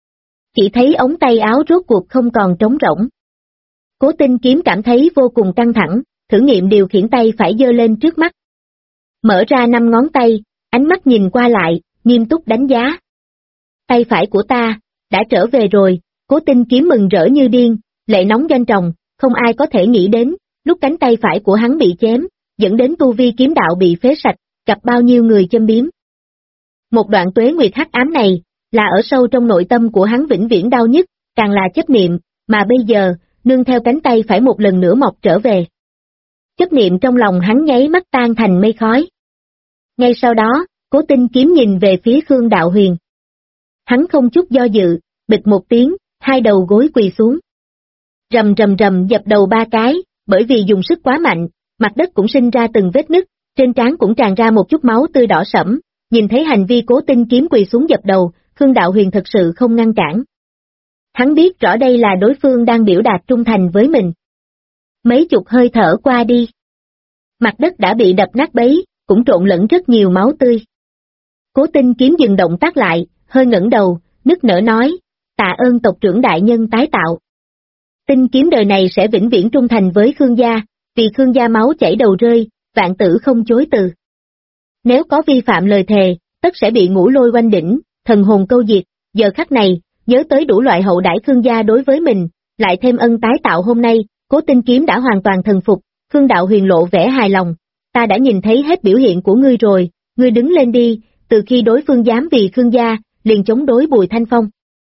Chỉ thấy ống tay áo rốt cuộc không còn trống rỗng. Cố Tinh Kiếm cảm thấy vô cùng căng thẳng, thử nghiệm điều khiển tay phải giơ lên trước mắt. Mở ra 5 ngón tay, ánh mắt nhìn qua lại, nghiêm túc đánh giá. Tay phải của ta, đã trở về rồi. Cố Tinh Kiếm mừng rỡ như điên, lệ nóng doanh tròng, không ai có thể nghĩ đến, lúc cánh tay phải của hắn bị chém, dẫn đến tu vi kiếm đạo bị phế sạch, gặp bao nhiêu người châm biếm. Một đoạn tuế nguyệt hắc ám này, là ở sâu trong nội tâm của hắn vĩnh viễn đau nhất, càng là chấp niệm, mà bây giờ, nương theo cánh tay phải một lần nữa mọc trở về. Chấp niệm trong lòng hắn nháy mắt tan thành mây khói. Ngay sau đó, Cố Tinh Kiếm nhìn về phía Khương Đạo Huyền. Hắn không chút do dự, bịch một tiếng, hai đầu gối quỳ xuống. Rầm rầm rầm dập đầu 3 cái, bởi vì dùng sức quá mạnh, mặt đất cũng sinh ra từng vết nứt, trên trán cũng tràn ra một chút máu tươi đỏ sẫm. Nhìn thấy hành vi Cố Tinh Kiếm quỳ xuống dập đầu, Khương Đạo Huyền thật sự không ngăn cản. Hắn biết rõ đây là đối phương đang biểu đạt trung thành với mình. Mấy chục hơi thở qua đi. Mặt đất đã bị đập nát bấy, cũng trộn lẫn rất nhiều máu tươi. Cố Tinh Kiếm dừng động tác lại, hơi ngẩng đầu, nức nở nói, tạ ơn tộc trưởng đại nhân tái tạo. Tinh Kiếm đời này sẽ vĩnh viễn trung thành với Khương gia, vì Khương gia máu chảy đầu rơi, vạn tử không chối từ. Nếu có vi phạm lời thề, tất sẽ bị ngũ lôi oanh đỉnh, thần hồn câu diệt. Giờ khắc này, nhớ tới đủ loại hậu đãi Khương gia đối với mình, lại thêm ân tái tạo hôm nay, Cố Tinh Kiếm đã hoàn toàn thần phục. Khương Đạo Huyền lộ vẻ hài lòng, ta đã nhìn thấy hết biểu hiện của ngươi rồi, ngươi đứng lên đi. Từ khi đối phương dám vì Khương gia, liền chống đối Bùi Thanh Phong.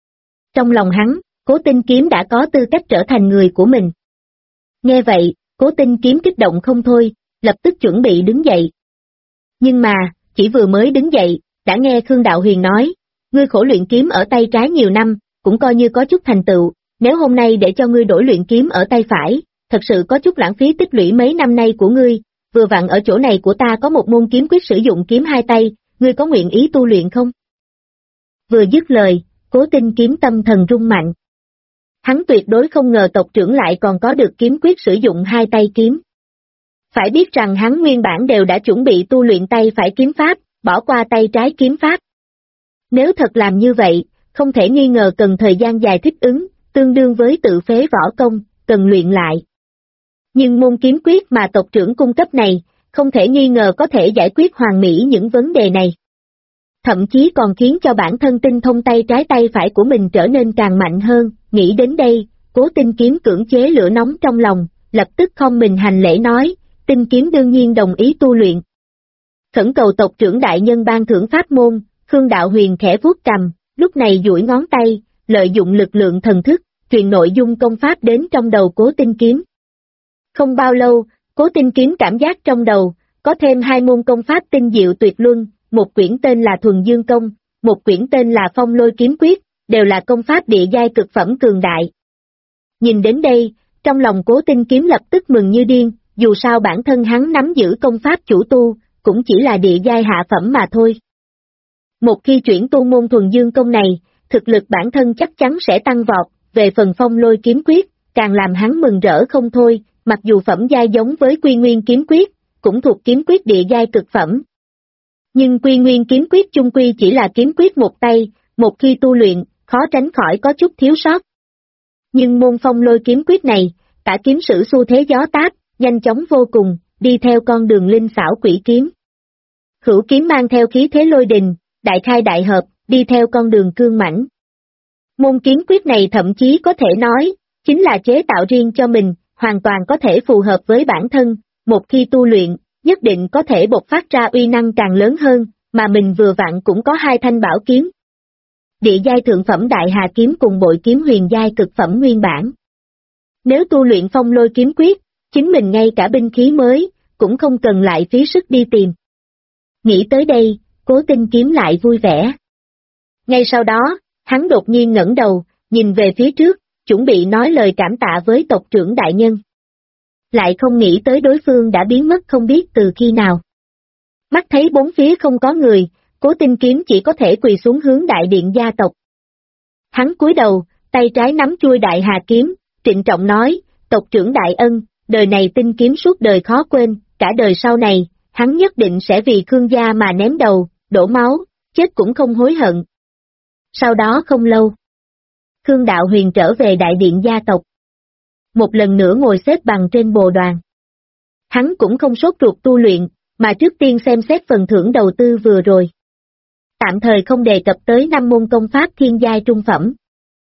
Trong lòng hắn, Cố Tinh Kiếm đã có tư cách trở thành người của mình. Nghe vậy, Cố Tinh Kiếm kích động không thôi, lập tức chuẩn bị đứng dậy. Nhưng mà, chỉ vừa mới đứng dậy, đã nghe Khương Đạo Huyền nói, ngươi khổ luyện kiếm ở tay trái nhiều năm, cũng coi như có chút thành tựu, nếu hôm nay để cho ngươi đổi luyện kiếm ở tay phải, thật sự có chút lãng phí tích lũy mấy năm nay của ngươi, vừa vặn ở chỗ này của ta có một môn kiếm quyết sử dụng kiếm hai tay, ngươi có nguyện ý tu luyện không? Vừa dứt lời, Cố Tinh Kiếm tâm thần rung mạnh. Hắn tuyệt đối không ngờ tộc trưởng lại còn có được kiếm quyết sử dụng hai tay kiếm. Phải biết rằng hắn nguyên bản đều đã chuẩn bị tu luyện tay phải kiếm pháp, bỏ qua tay trái kiếm pháp. Nếu thật làm như vậy, không thể nghi ngờ cần thời gian dài thích ứng, tương đương với tự phế võ công, cần luyện lại. Nhưng môn kiếm quyết mà tộc trưởng cung cấp này, không thể nghi ngờ có thể giải quyết hoàn mỹ những vấn đề này. Thậm chí còn khiến cho bản thân tinh thông tay trái tay phải của mình trở nên càng mạnh hơn. Nghĩ đến đây, Cố Tinh Kiếm cưỡng chế lửa nóng trong lòng, lập tức khom mình hành lễ nói, Tinh Kiếm đương nhiên đồng ý tu luyện. Khẩn cầu tộc trưởng đại nhân ban thưởng pháp môn. Khương Đạo Huyền khẽ vuốt cằm, lúc này duỗi ngón tay, lợi dụng lực lượng thần thức, truyền nội dung công pháp đến trong đầu Cố Tinh Kiếm. Không bao lâu, Cố Tinh Kiếm cảm giác trong đầu, có thêm 2 môn công pháp tinh diệu tuyệt luân, một quyển tên là Thuần Dương Công, một quyển tên là Phong Lôi Kiếm Quyết, đều là công pháp địa giai cực phẩm cường đại. Nhìn đến đây, trong lòng Cố Tinh Kiếm lập tức mừng như điên, dù sao bản thân hắn nắm giữ công pháp chủ tu, cũng chỉ là địa giai hạ phẩm mà thôi. Một khi chuyển tu môn Thuần Dương Công này, thực lực bản thân chắc chắn sẽ tăng vọt, về phần Phong Lôi Kiếm Quyết, càng làm hắn mừng rỡ không thôi, mặc dù phẩm giai giống với Quy Nguyên Kiếm Quyết, cũng thuộc kiếm quyết địa giai cực phẩm. Nhưng Quy Nguyên Kiếm Quyết chung quy chỉ là kiếm quyết một tay, một khi tu luyện, khó tránh khỏi có chút thiếu sót. Nhưng môn Phong Lôi Kiếm Quyết này, cả kiếm sử xu thế gió táp, nhanh chóng vô cùng, đi theo con đường linh xảo quỷ kiếm. Hữu kiếm mang theo khí thế lôi đình, đại khai đại hợp, đi theo con đường cương mãnh. Môn kiếm quyết này thậm chí có thể nói, chính là chế tạo riêng cho mình, hoàn toàn có thể phù hợp với bản thân, một khi tu luyện, nhất định có thể bộc phát ra uy năng càng lớn hơn, mà mình vừa vặn cũng có 2 thanh bảo kiếm. Địa giai thượng phẩm đại hà kiếm cùng bội kiếm huyền giai cực phẩm nguyên bản. Nếu tu luyện Phong Lôi Kiếm Quyết, chính mình ngay cả binh khí mới, cũng không cần lại phí sức đi tìm. Nghĩ tới đây, Cố Tinh Kiếm lại vui vẻ. Ngay sau đó, hắn đột nhiên ngẩng đầu, nhìn về phía trước, chuẩn bị nói lời cảm tạ với tộc trưởng đại nhân. Lại không nghĩ tới đối phương đã biến mất không biết từ khi nào. Mắt thấy bốn phía không có người, Cố Tinh Kiếm chỉ có thể quỳ xuống hướng đại điện gia tộc. Hắn cúi đầu, tay trái nắm chuôi đại hà kiếm, trịnh trọng nói, tộc trưởng đại ân, đời này Tinh Kiếm suốt đời khó quên, cả đời sau này, hắn nhất định sẽ vì Khương gia mà ném đầu, đổ máu, chết cũng không hối hận. Sau đó không lâu, Khương Đạo Huyền trở về đại điện gia tộc. Một lần nữa ngồi xếp bằng trên bồ đoàn. Hắn cũng không sốt ruột tu luyện, mà trước tiên xem xét phần thưởng đầu tư vừa rồi. Tạm thời không đề cập tới 5 môn công pháp thiên giai trung phẩm.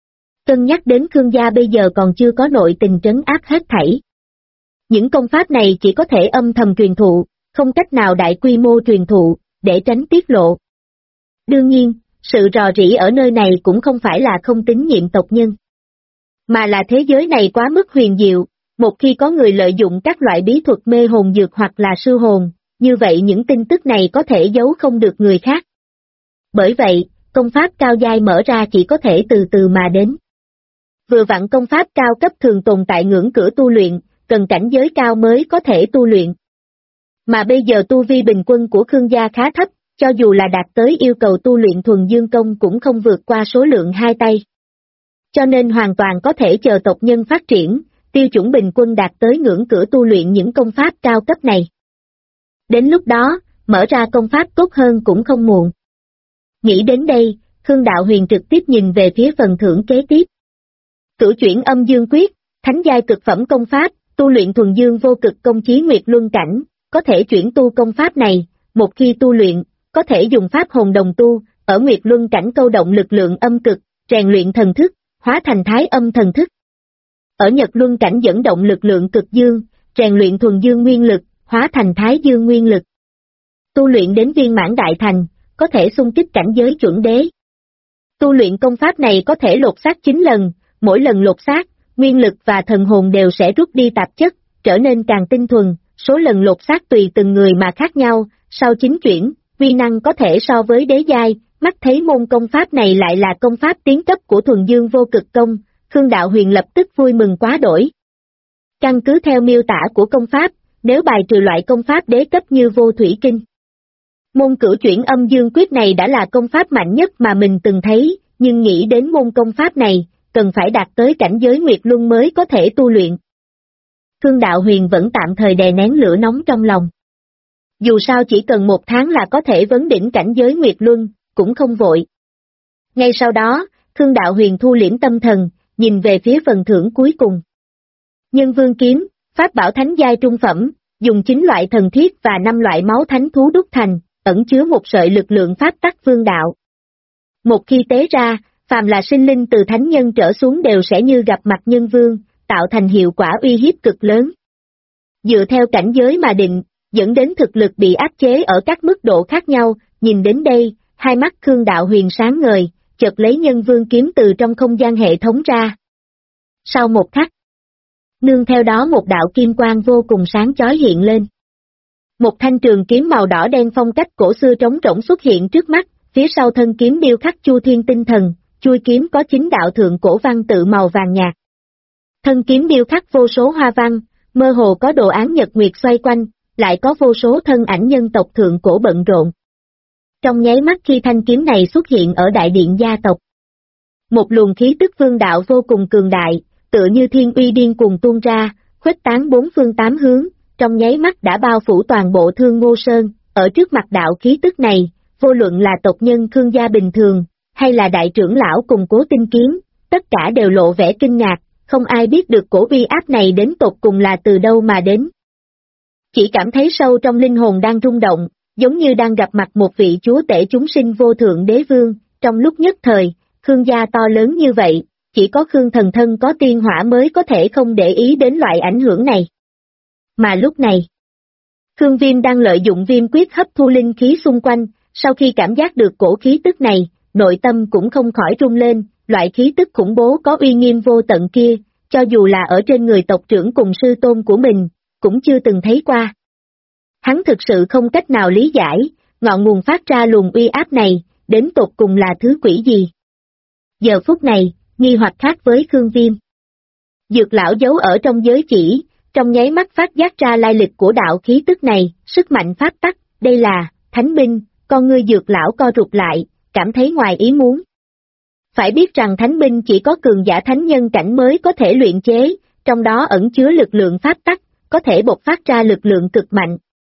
Cân nhắc đến Khương gia bây giờ còn chưa có nội tình trấn áp hết thảy. Những công pháp này chỉ có thể âm thầm truyền thụ, không cách nào đại quy mô truyền thụ, để tránh tiết lộ. Đương nhiên, sự rò rỉ ở nơi này cũng không phải là không tín nhiệm tộc nhân, mà là thế giới này quá mức huyền diệu, một khi có người lợi dụng các loại bí thuật mê hồn dược hoặc là sư hồn, như vậy những tin tức này có thể giấu không được người khác. Bởi vậy, công pháp cao giai mở ra chỉ có thể từ từ mà đến. Vừa vặn công pháp cao cấp thường tồn tại ngưỡng cửa tu luyện, cần cảnh giới cao mới có thể tu luyện. Mà bây giờ tu vi bình quân của Khương gia khá thấp, cho dù là đạt tới yêu cầu tu luyện Thuần Dương Công cũng không vượt qua số lượng 2 tay. Cho nên hoàn toàn có thể chờ tộc nhân phát triển, tiêu chuẩn bình quân đạt tới ngưỡng cửa tu luyện những công pháp cao cấp này. Đến lúc đó, mở ra công pháp tốt hơn cũng không muộn. Nghĩ đến đây, Khương Đạo Huyền trực tiếp nhìn về phía phần thưởng kế tiếp. Cửu chuyển âm dương quyết, thánh giai cực phẩm công pháp, tu luyện Thuần Dương vô cực công chí Nguyệt Luân cảnh, có thể chuyển tu công pháp này, một khi tu luyện, có thể dùng pháp hồn đồng tu, ở Nguyệt Luân cảnh câu động lực lượng âm cực, rèn luyện thần thức, hóa thành thái âm thần thức. Ở Nhật Luân cảnh dẫn động lực lượng cực dương, rèn luyện thuần dương nguyên lực, hóa thành thái dương nguyên lực. Tu luyện đến viên mãn đại thành, có thể xung kích cảnh giới chuẩn đế. Tu luyện công pháp này có thể lột xác 9 lần, mỗi lần lột xác, nguyên lực và thần hồn đều sẽ rút đi tạp chất, trở nên càng tinh thuần, số lần lột xác tùy từng người mà khác nhau, sau 9 chuyển, uy năng có thể so với đế giai, mắt thấy môn công pháp này lại là công pháp tiến cấp của Thuần Dương vô cực công, Khương Đạo Huyền lập tức vui mừng quá đổi. Căn cứ theo miêu tả của công pháp, nếu bài trừ loại công pháp đế cấp như Vô Thủy Kinh, môn cửu chuyển âm dương quyết này đã là công pháp mạnh nhất mà mình từng thấy, nhưng nghĩ đến môn công pháp này, cần phải đạt tới cảnh giới Nguyệt Luân mới có thể tu luyện. Khương Đạo Huyền vẫn tạm thời đè nén lửa nóng trong lòng. Dù sao chỉ cần 1 tháng là có thể vấn đỉnh cảnh giới Nguyệt Luân, cũng không vội. Ngay sau đó, Khương Đạo Huyền thu liễm tâm thần, nhìn về phía phần thưởng cuối cùng. Nhân vương kiếm, pháp bảo thánh giai trung phẩm, dùng 9 loại thần thiết và 5 loại máu thánh thú đúc thành, ẩn chứa một sợi lực lượng pháp tắc vương đạo. Một khi tế ra, phàm là sinh linh từ thánh nhân trở xuống đều sẽ như gặp mặt nhân vương, tạo thành hiệu quả uy hiếp cực lớn. Dựa theo cảnh giới mà định, dẫn đến thực lực bị áp chế ở các mức độ khác nhau, nhìn đến đây, hai mắt Khương Đạo Huyền sáng ngời, chợt lấy nhân vương kiếm từ trong không gian hệ thống ra. Sau một khắc, nương theo đó một đạo kim quang vô cùng sáng chói hiện lên. Một thanh trường kiếm màu đỏ đen phong cách cổ xưa trống rỗng xuất hiện trước mắt, phía sau thân kiếm điêu khắc Chu Thiên tinh thần, chuôi kiếm có 9 đạo thượng cổ văn tự màu vàng nhạt. Thân kiếm điêu khắc vô số hoa văn, mơ hồ có đồ án nhật nguyệt xoay quanh, lại có vô số thân ảnh nhân tộc thượng cổ bận rộn. Trong nháy mắt khi thanh kiếm này xuất hiện ở đại điện gia tộc, một luồng khí tức vương đạo vô cùng cường đại, tựa như thiên uy điên cuồng tuôn ra, khuếch tán 4 phương 8 hướng, trong nháy mắt đã bao phủ toàn bộ Thương Ngô Sơn. Ở trước mặt đạo khí tức này, vô luận là tộc nhân Khương gia bình thường, hay là đại trưởng lão cùng Cố Tinh Kiếm, tất cả đều lộ vẻ kinh ngạc, không ai biết được cổ uy áp này đến tột cùng là từ đâu mà đến. Chỉ cảm thấy sâu trong linh hồn đang rung động, giống như đang gặp mặt một vị chúa tể chúng sinh vô thượng đế vương. Trong lúc nhất thời, Khương gia to lớn như vậy, chỉ có Khương thần thân có tiên hỏa mới có thể không để ý đến loại ảnh hưởng này. Mà lúc này, Khương Viêm đang lợi dụng viêm quyết hấp thu linh khí xung quanh, sau khi cảm giác được cổ khí tức này, nội tâm cũng không khỏi rung lên, loại khí tức khủng bố có uy nghiêm vô tận kia, cho dù là ở trên người tộc trưởng cùng sư tôn của mình, cũng chưa từng thấy qua. Hắn thực sự không cách nào lý giải, ngọn nguồn phát ra luồng uy áp này, đến tột cùng là thứ quỷ gì. Giờ phút này, nghi hoặc khác với Khương Viêm. Dược lão giấu ở trong giới chỉ, trong nháy mắt phát giác ra lai lịch của đạo khí tức này, sức mạnh pháp tắc, đây là thánh binh. Con ngươi dược lão co rụt lại, cảm thấy ngoài ý muốn. Phải biết rằng thánh binh chỉ có cường giả thánh nhân cảnh mới có thể luyện chế, trong đó ẩn chứa lực lượng pháp tắc, có thể bộc phát ra lực lượng cực mạnh.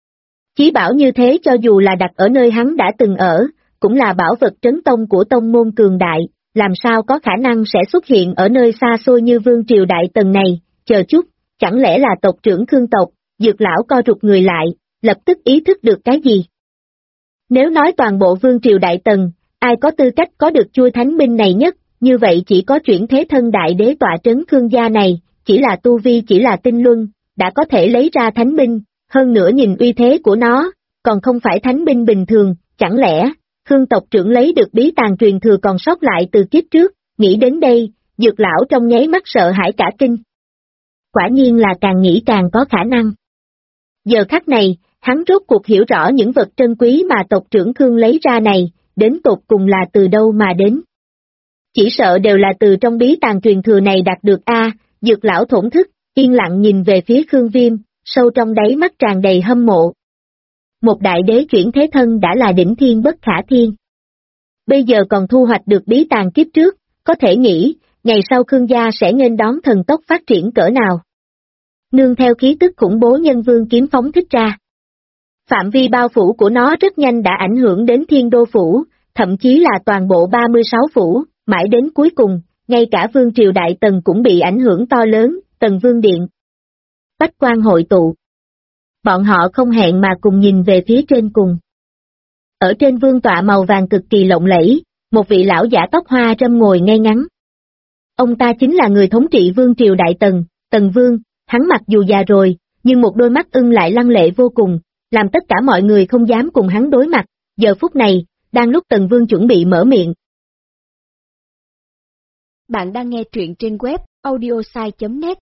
Chí bảo như thế cho dù là đặt ở nơi hắn đã từng ở, cũng là bảo vật trấn tông của tông môn cường đại, làm sao có khả năng sẽ xuất hiện ở nơi xa xôi như vương triều đại tần này. Chờ chút, chẳng lẽ là tộc trưởng Khương tộc? Dược lão co rụt người lại, lập tức ý thức được cái gì. Nếu nói toàn bộ vương triều đại tần, ai có tư cách có được chuôi thánh binh này nhất, như vậy chỉ có chuyển thế thân đại đế tọa trấn Khương gia này, chỉ là tu vi chỉ là tinh luân, đã có thể lấy ra thánh binh, hơn nữa nhìn uy thế của nó, còn không phải thánh binh bình thường, chẳng lẽ, Khương tộc trưởng lấy được bí tàng truyền thừa còn sót lại từ kiếp trước, nghĩ đến đây, dược lão trong nháy mắt sợ hãi cả kinh. Quả nhiên là càng nghĩ càng có khả năng. Giờ khắc này, hắn rốt cuộc hiểu rõ những vật trân quý mà tộc trưởng Khương lấy ra này, đến tột cùng là từ đâu mà đến. Chỉ sợ đều là từ trong bí tàng truyền thừa này đạt được dược lão thổn thức, yên lặng nhìn về phía Khương Viêm, sâu trong đáy mắt tràn đầy hâm mộ. Một đại đế chuyển thế thân đã là đỉnh thiên bất khả thiên. Bây giờ còn thu hoạch được bí tàng kiếp trước, có thể nghĩ, ngày sau Khương gia sẽ nghênh đón thần tốc phát triển cỡ nào. Nương theo khí tức khủng bố nhân vương kiếm phóng thích ra. Phạm vi bao phủ của nó rất nhanh đã ảnh hưởng đến Thiên Đô Phủ, thậm chí là toàn bộ 36 phủ, mãi đến cuối cùng, ngay cả vương triều đại tần cũng bị ảnh hưởng to lớn, Tần Vương Điện. Bách quan hội tụ. Bọn họ không hẹn mà cùng nhìn về phía trên cùng. Ở trên vương tọa màu vàng cực kỳ lộng lẫy, một vị lão giả tóc hoa râm ngồi ngay ngắn. Ông ta chính là người thống trị vương triều đại tần, Tần Vương, hắn mặc dù già rồi, nhưng một đôi mắt ưng lại lăng lệ vô cùng, làm tất cả mọi người không dám cùng hắn đối mặt. Giờ phút này, đang lúc Tần Vương chuẩn bị mở miệng. Bạn đang nghe truyện trên web audiosai.net.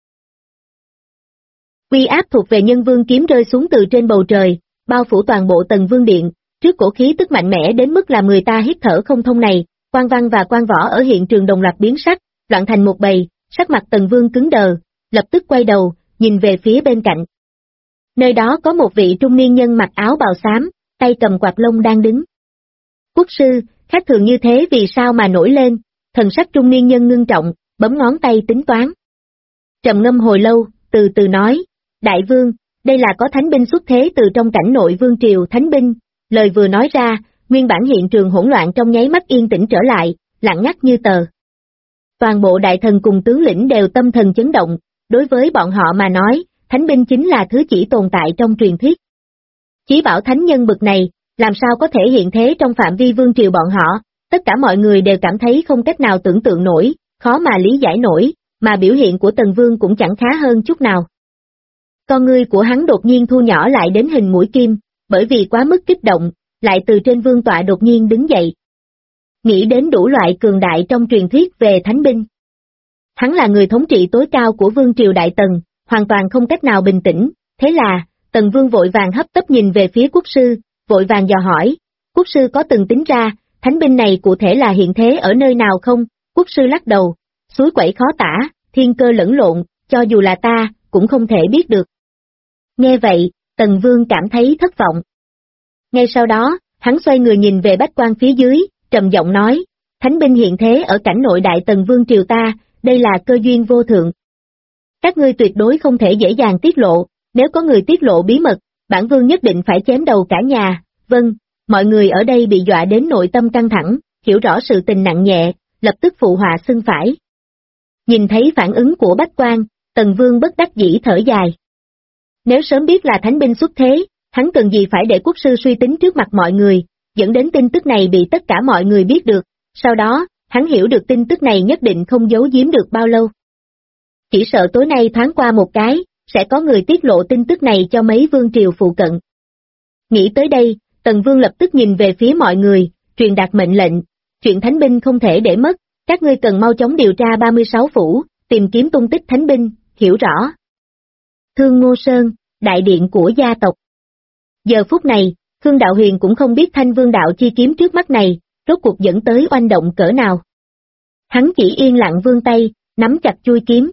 Uy áp thuộc về nhân vương kiếm rơi xuống từ trên bầu trời, bao phủ toàn bộ Tần Vương Điện, trước cổ khí tức mạnh mẽ đến mức làm người ta hít thở không thông này, quan văn và quan võ ở hiện trường đồng loạt biến sắc, loạn thành một bầy, sắc mặt Tần Vương cứng đờ, lập tức quay đầu, nhìn về phía bên cạnh. Nơi đó có một vị trung niên nhân mặc áo bào xám, tay cầm quạt lông đang đứng. Quốc sư, khác thường như thế vì sao mà nổi lên, thần sắc trung niên nhân ngưng trọng, bấm ngón tay tính toán. Trầm ngâm hồi lâu, từ từ nói, đại vương, đây là có thánh binh xuất thế từ trong cảnh nội vương triều thánh binh, lời vừa nói ra, nguyên bản hiện trường hỗn loạn trong nháy mắt yên tĩnh trở lại, lặng ngắt như tờ. Toàn bộ đại thần cùng tướng lĩnh đều tâm thần chấn động, đối với bọn họ mà nói, thánh binh chính là thứ chỉ tồn tại trong truyền thuyết. Chí bảo thánh nhân bực này, làm sao có thể hiện thế trong phạm vi vương triều bọn họ, tất cả mọi người đều cảm thấy không cách nào tưởng tượng nổi, khó mà lý giải nổi, mà biểu hiện của Tần Vương cũng chẳng khá hơn chút nào. Con ngươi của hắn đột nhiên thu nhỏ lại đến hình mũi kim, bởi vì quá mức kích động, lại từ trên vương tọa đột nhiên đứng dậy. Nghĩ đến đủ loại cường đại trong truyền thuyết về thánh binh. Hắn là người thống trị tối cao của vương triều Đại Tần, hoàn toàn không cách nào bình tĩnh, thế là, Tần Vương vội vàng hấp tấp nhìn về phía quốc sư, vội vàng dò hỏi, quốc sư có từng tính ra, thánh binh này cụ thể là hiện thế ở nơi nào không? Quốc sư lắc đầu, suối quẩy khó tả, thiên cơ lẫn lộn, cho dù là ta, cũng không thể biết được. Nghe vậy, Tần Vương cảm thấy thất vọng. Ngay sau đó, hắn xoay người nhìn về bách quan phía dưới, trầm giọng nói, thánh binh hiện thế ở cảnh nội Đại Tần Vương triều ta, đây là cơ duyên vô thượng. Các ngươi tuyệt đối không thể dễ dàng tiết lộ, nếu có người tiết lộ bí mật, bản vương nhất định phải chém đầu cả nhà. Vâng, mọi người ở đây bị dọa đến nội tâm căng thẳng, hiểu rõ sự tình nặng nhẹ, lập tức phụ họa xưng phải. Nhìn thấy phản ứng của bách quan, Tần Vương bất đắc dĩ thở dài. Nếu sớm biết là thánh binh xuất thế, hắn cần gì phải để quốc sư suy tính trước mặt mọi người, dẫn đến tin tức này bị tất cả mọi người biết được, sau đó, hắn hiểu được tin tức này nhất định không giấu giếm được bao lâu. Chỉ sợ tối nay thoáng qua một cái, sẽ có người tiết lộ tin tức này cho mấy vương triều phụ cận. Nghĩ tới đây, Tần Vương lập tức nhìn về phía mọi người, truyền đạt mệnh lệnh, chuyện thánh binh không thể để mất, các ngươi cần mau chóng điều tra 36 phủ, tìm kiếm tung tích thánh binh, hiểu rõ. Thương Ngô Sơn, đại điện của gia tộc. Giờ phút này, Khương Đạo Huyền cũng không biết Thanh Vương đạo chi kiếm trước mắt này, rốt cuộc dẫn tới oanh động cỡ nào. Hắn chỉ yên lặng vươn tay, nắm chặt chuôi kiếm.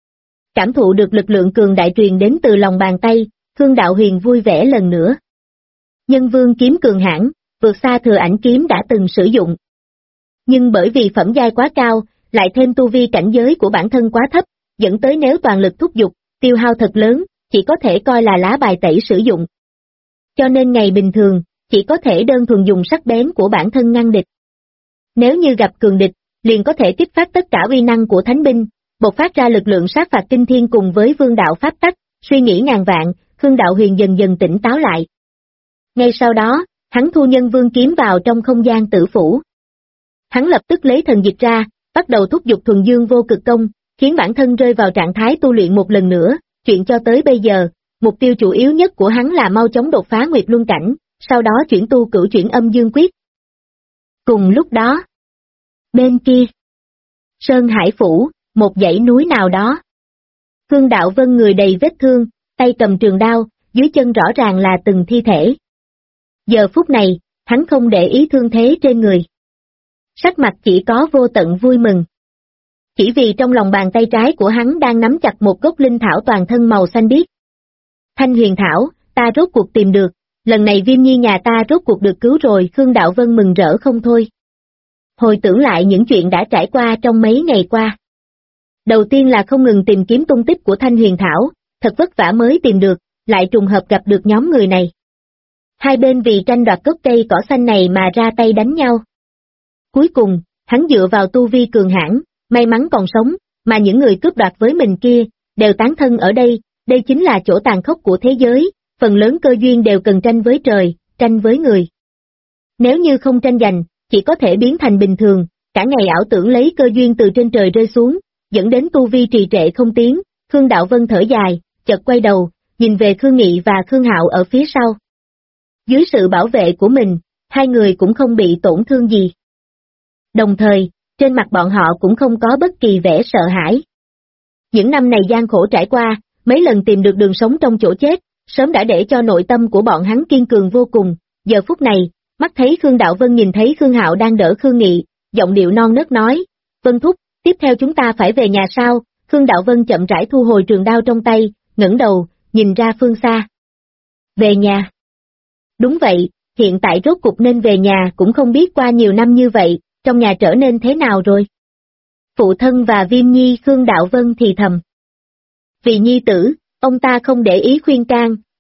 Cảm thụ được lực lượng cường đại truyền đến từ lòng bàn tay, Khương Đạo Huyền vui vẻ lần nữa. Nhân vương kiếm cường hãn, vượt xa thừa ảnh kiếm đã từng sử dụng. Nhưng bởi vì phẩm giai quá cao, lại thêm tu vi cảnh giới của bản thân quá thấp, dẫn tới nếu toàn lực thúc giục, tiêu hao thật lớn, chỉ có thể coi là lá bài tẩy sử dụng. Cho nên ngày bình thường, chỉ có thể đơn thuần dùng sắc bén của bản thân ngăn địch. Nếu như gặp cường địch, liền có thể kích phát tất cả uy năng của thánh binh, bộc phát ra lực lượng sát phạt kinh thiên cùng với vương đạo pháp tắc, suy nghĩ ngàn vạn, Khương Đạo Huyền dần dần tỉnh táo lại. Ngay sau đó, hắn thu nhân vương kiếm vào trong không gian tử phủ. Hắn lập tức lấy thần dịch ra, bắt đầu thúc giục thuần dương vô cực công, khiến bản thân rơi vào trạng thái tu luyện một lần nữa, chuyện cho tới bây giờ, mục tiêu chủ yếu nhất của hắn là mau chóng đột phá Nguyệt Luân cảnh, sau đó chuyển tu cửu chuyển âm dương quyết. Cùng lúc đó, bên kia, Sơn Hải Phủ, một dãy núi nào đó. Khương Đạo Vân người đầy vết thương, tay cầm trường đao, dưới chân rõ ràng là từng thi thể. Giờ phút này, hắn không để ý thương thế trên người. Sắc mặt chỉ có vô tận vui mừng. Chỉ vì trong lòng bàn tay trái của hắn đang nắm chặt một gốc linh thảo toàn thân màu xanh biếc. Thanh huyền thảo, ta rốt cuộc tìm được, lần này Viêm Nhi nhà ta rốt cuộc được cứu rồi, Khương Đạo Vân mừng rỡ không thôi. Hồi tưởng lại những chuyện đã trải qua trong mấy ngày qua. Đầu tiên là không ngừng tìm kiếm tung tích của Thanh huyền thảo, thật vất vả mới tìm được, lại trùng hợp gặp được nhóm người này. Hai bên vì tranh đoạt gốc cây cỏ xanh này mà ra tay đánh nhau. Cuối cùng, hắn dựa vào tu vi cường hãn, may mắn còn sống, mà những người cướp đoạt với mình kia, đều tán thân ở đây, đây chính là chỗ tàn khốc của thế giới, phần lớn cơ duyên đều cần tranh với trời, tranh với người. Nếu như không tranh giành, chỉ có thể biến thành bình thường, cả ngày ảo tưởng lấy cơ duyên từ trên trời rơi xuống, dẫn đến tu vi trì trệ không tiến, Khương Đạo Vân thở dài, chợt quay đầu, nhìn về Khương Nghị và Khương Hạo ở phía sau. Dưới sự bảo vệ của mình, hai người cũng không bị tổn thương gì. Đồng thời, trên mặt bọn họ cũng không có bất kỳ vẻ sợ hãi. Những năm này gian khổ trải qua, mấy lần tìm được đường sống trong chỗ chết, sớm đã để cho nội tâm của bọn hắn kiên cường vô cùng, giờ phút này, mắt thấy Khương Đạo Vân nhìn thấy Khương Hạo đang đỡ Khương Nghị, giọng điệu non nớt nói, Vân Thúc, tiếp theo chúng ta phải về nhà sao? Khương Đạo Vân chậm rãi thu hồi trường đao trong tay, ngẩng đầu, nhìn ra phương xa. Về nhà. Đúng vậy, hiện tại rốt cục nên về nhà, cũng không biết qua nhiều năm như vậy, trong nhà trở nên thế nào rồi. Phụ thân và Viêm Nhi Khương Đạo Vân thì thầm. Vì nhi tử, ông ta không để ý khuyên can,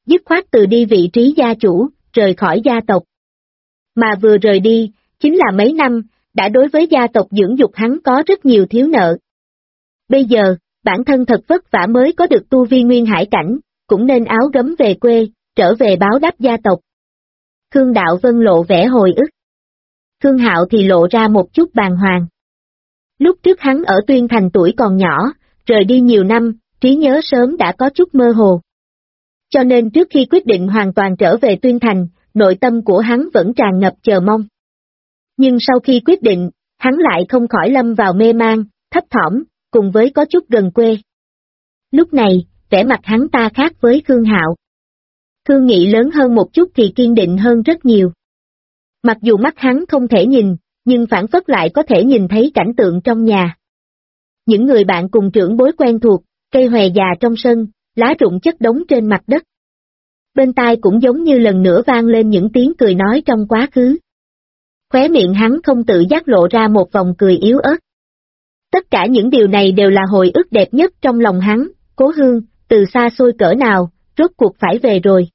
dứt khoát từ đi vị trí gia chủ, rời khỏi gia tộc. Mà vừa rời đi, chính là mấy năm, đã đối với gia tộc dưỡng dục hắn có rất nhiều thiếu nợ. Bây giờ, bản thân thật vất vả mới có được tu vi nguyên hải cảnh, cũng nên áo gấm về quê, trở về báo đáp gia tộc. Khương Đạo Vân lộ vẻ hồi ức. Khương Hạo thì lộ ra một chút bàng hoàng. Lúc trước hắn ở Tuyên Thành tuổi còn nhỏ, rời đi nhiều năm, trí nhớ sớm đã có chút mơ hồ. Cho nên trước khi quyết định hoàn toàn trở về Tuyên Thành, nội tâm của hắn vẫn tràn ngập chờ mong. Nhưng sau khi quyết định, hắn lại không khỏi lâm vào mê man, thấp thỏm, cùng với có chút gần quê. Lúc này, vẻ mặt hắn ta khác với Khương Hạo. Khương Nghị lớn hơn một chút thì kiên định hơn rất nhiều. Mặc dù mắt hắn không thể nhìn, nhưng phản phất lại có thể nhìn thấy cảnh tượng trong nhà. Những người bạn cùng trưởng bối quen thuộc, cây hòe già trong sân, lá rụng chất đống trên mặt đất. Bên tai cũng giống như lần nữa vang lên những tiếng cười nói trong quá khứ. Khóe miệng hắn không tự giác lộ ra một vòng cười yếu ớt. Tất cả những điều này đều là hồi ức đẹp nhất trong lòng hắn, cố hương, từ xa xôi cỡ nào, rốt cuộc phải về rồi.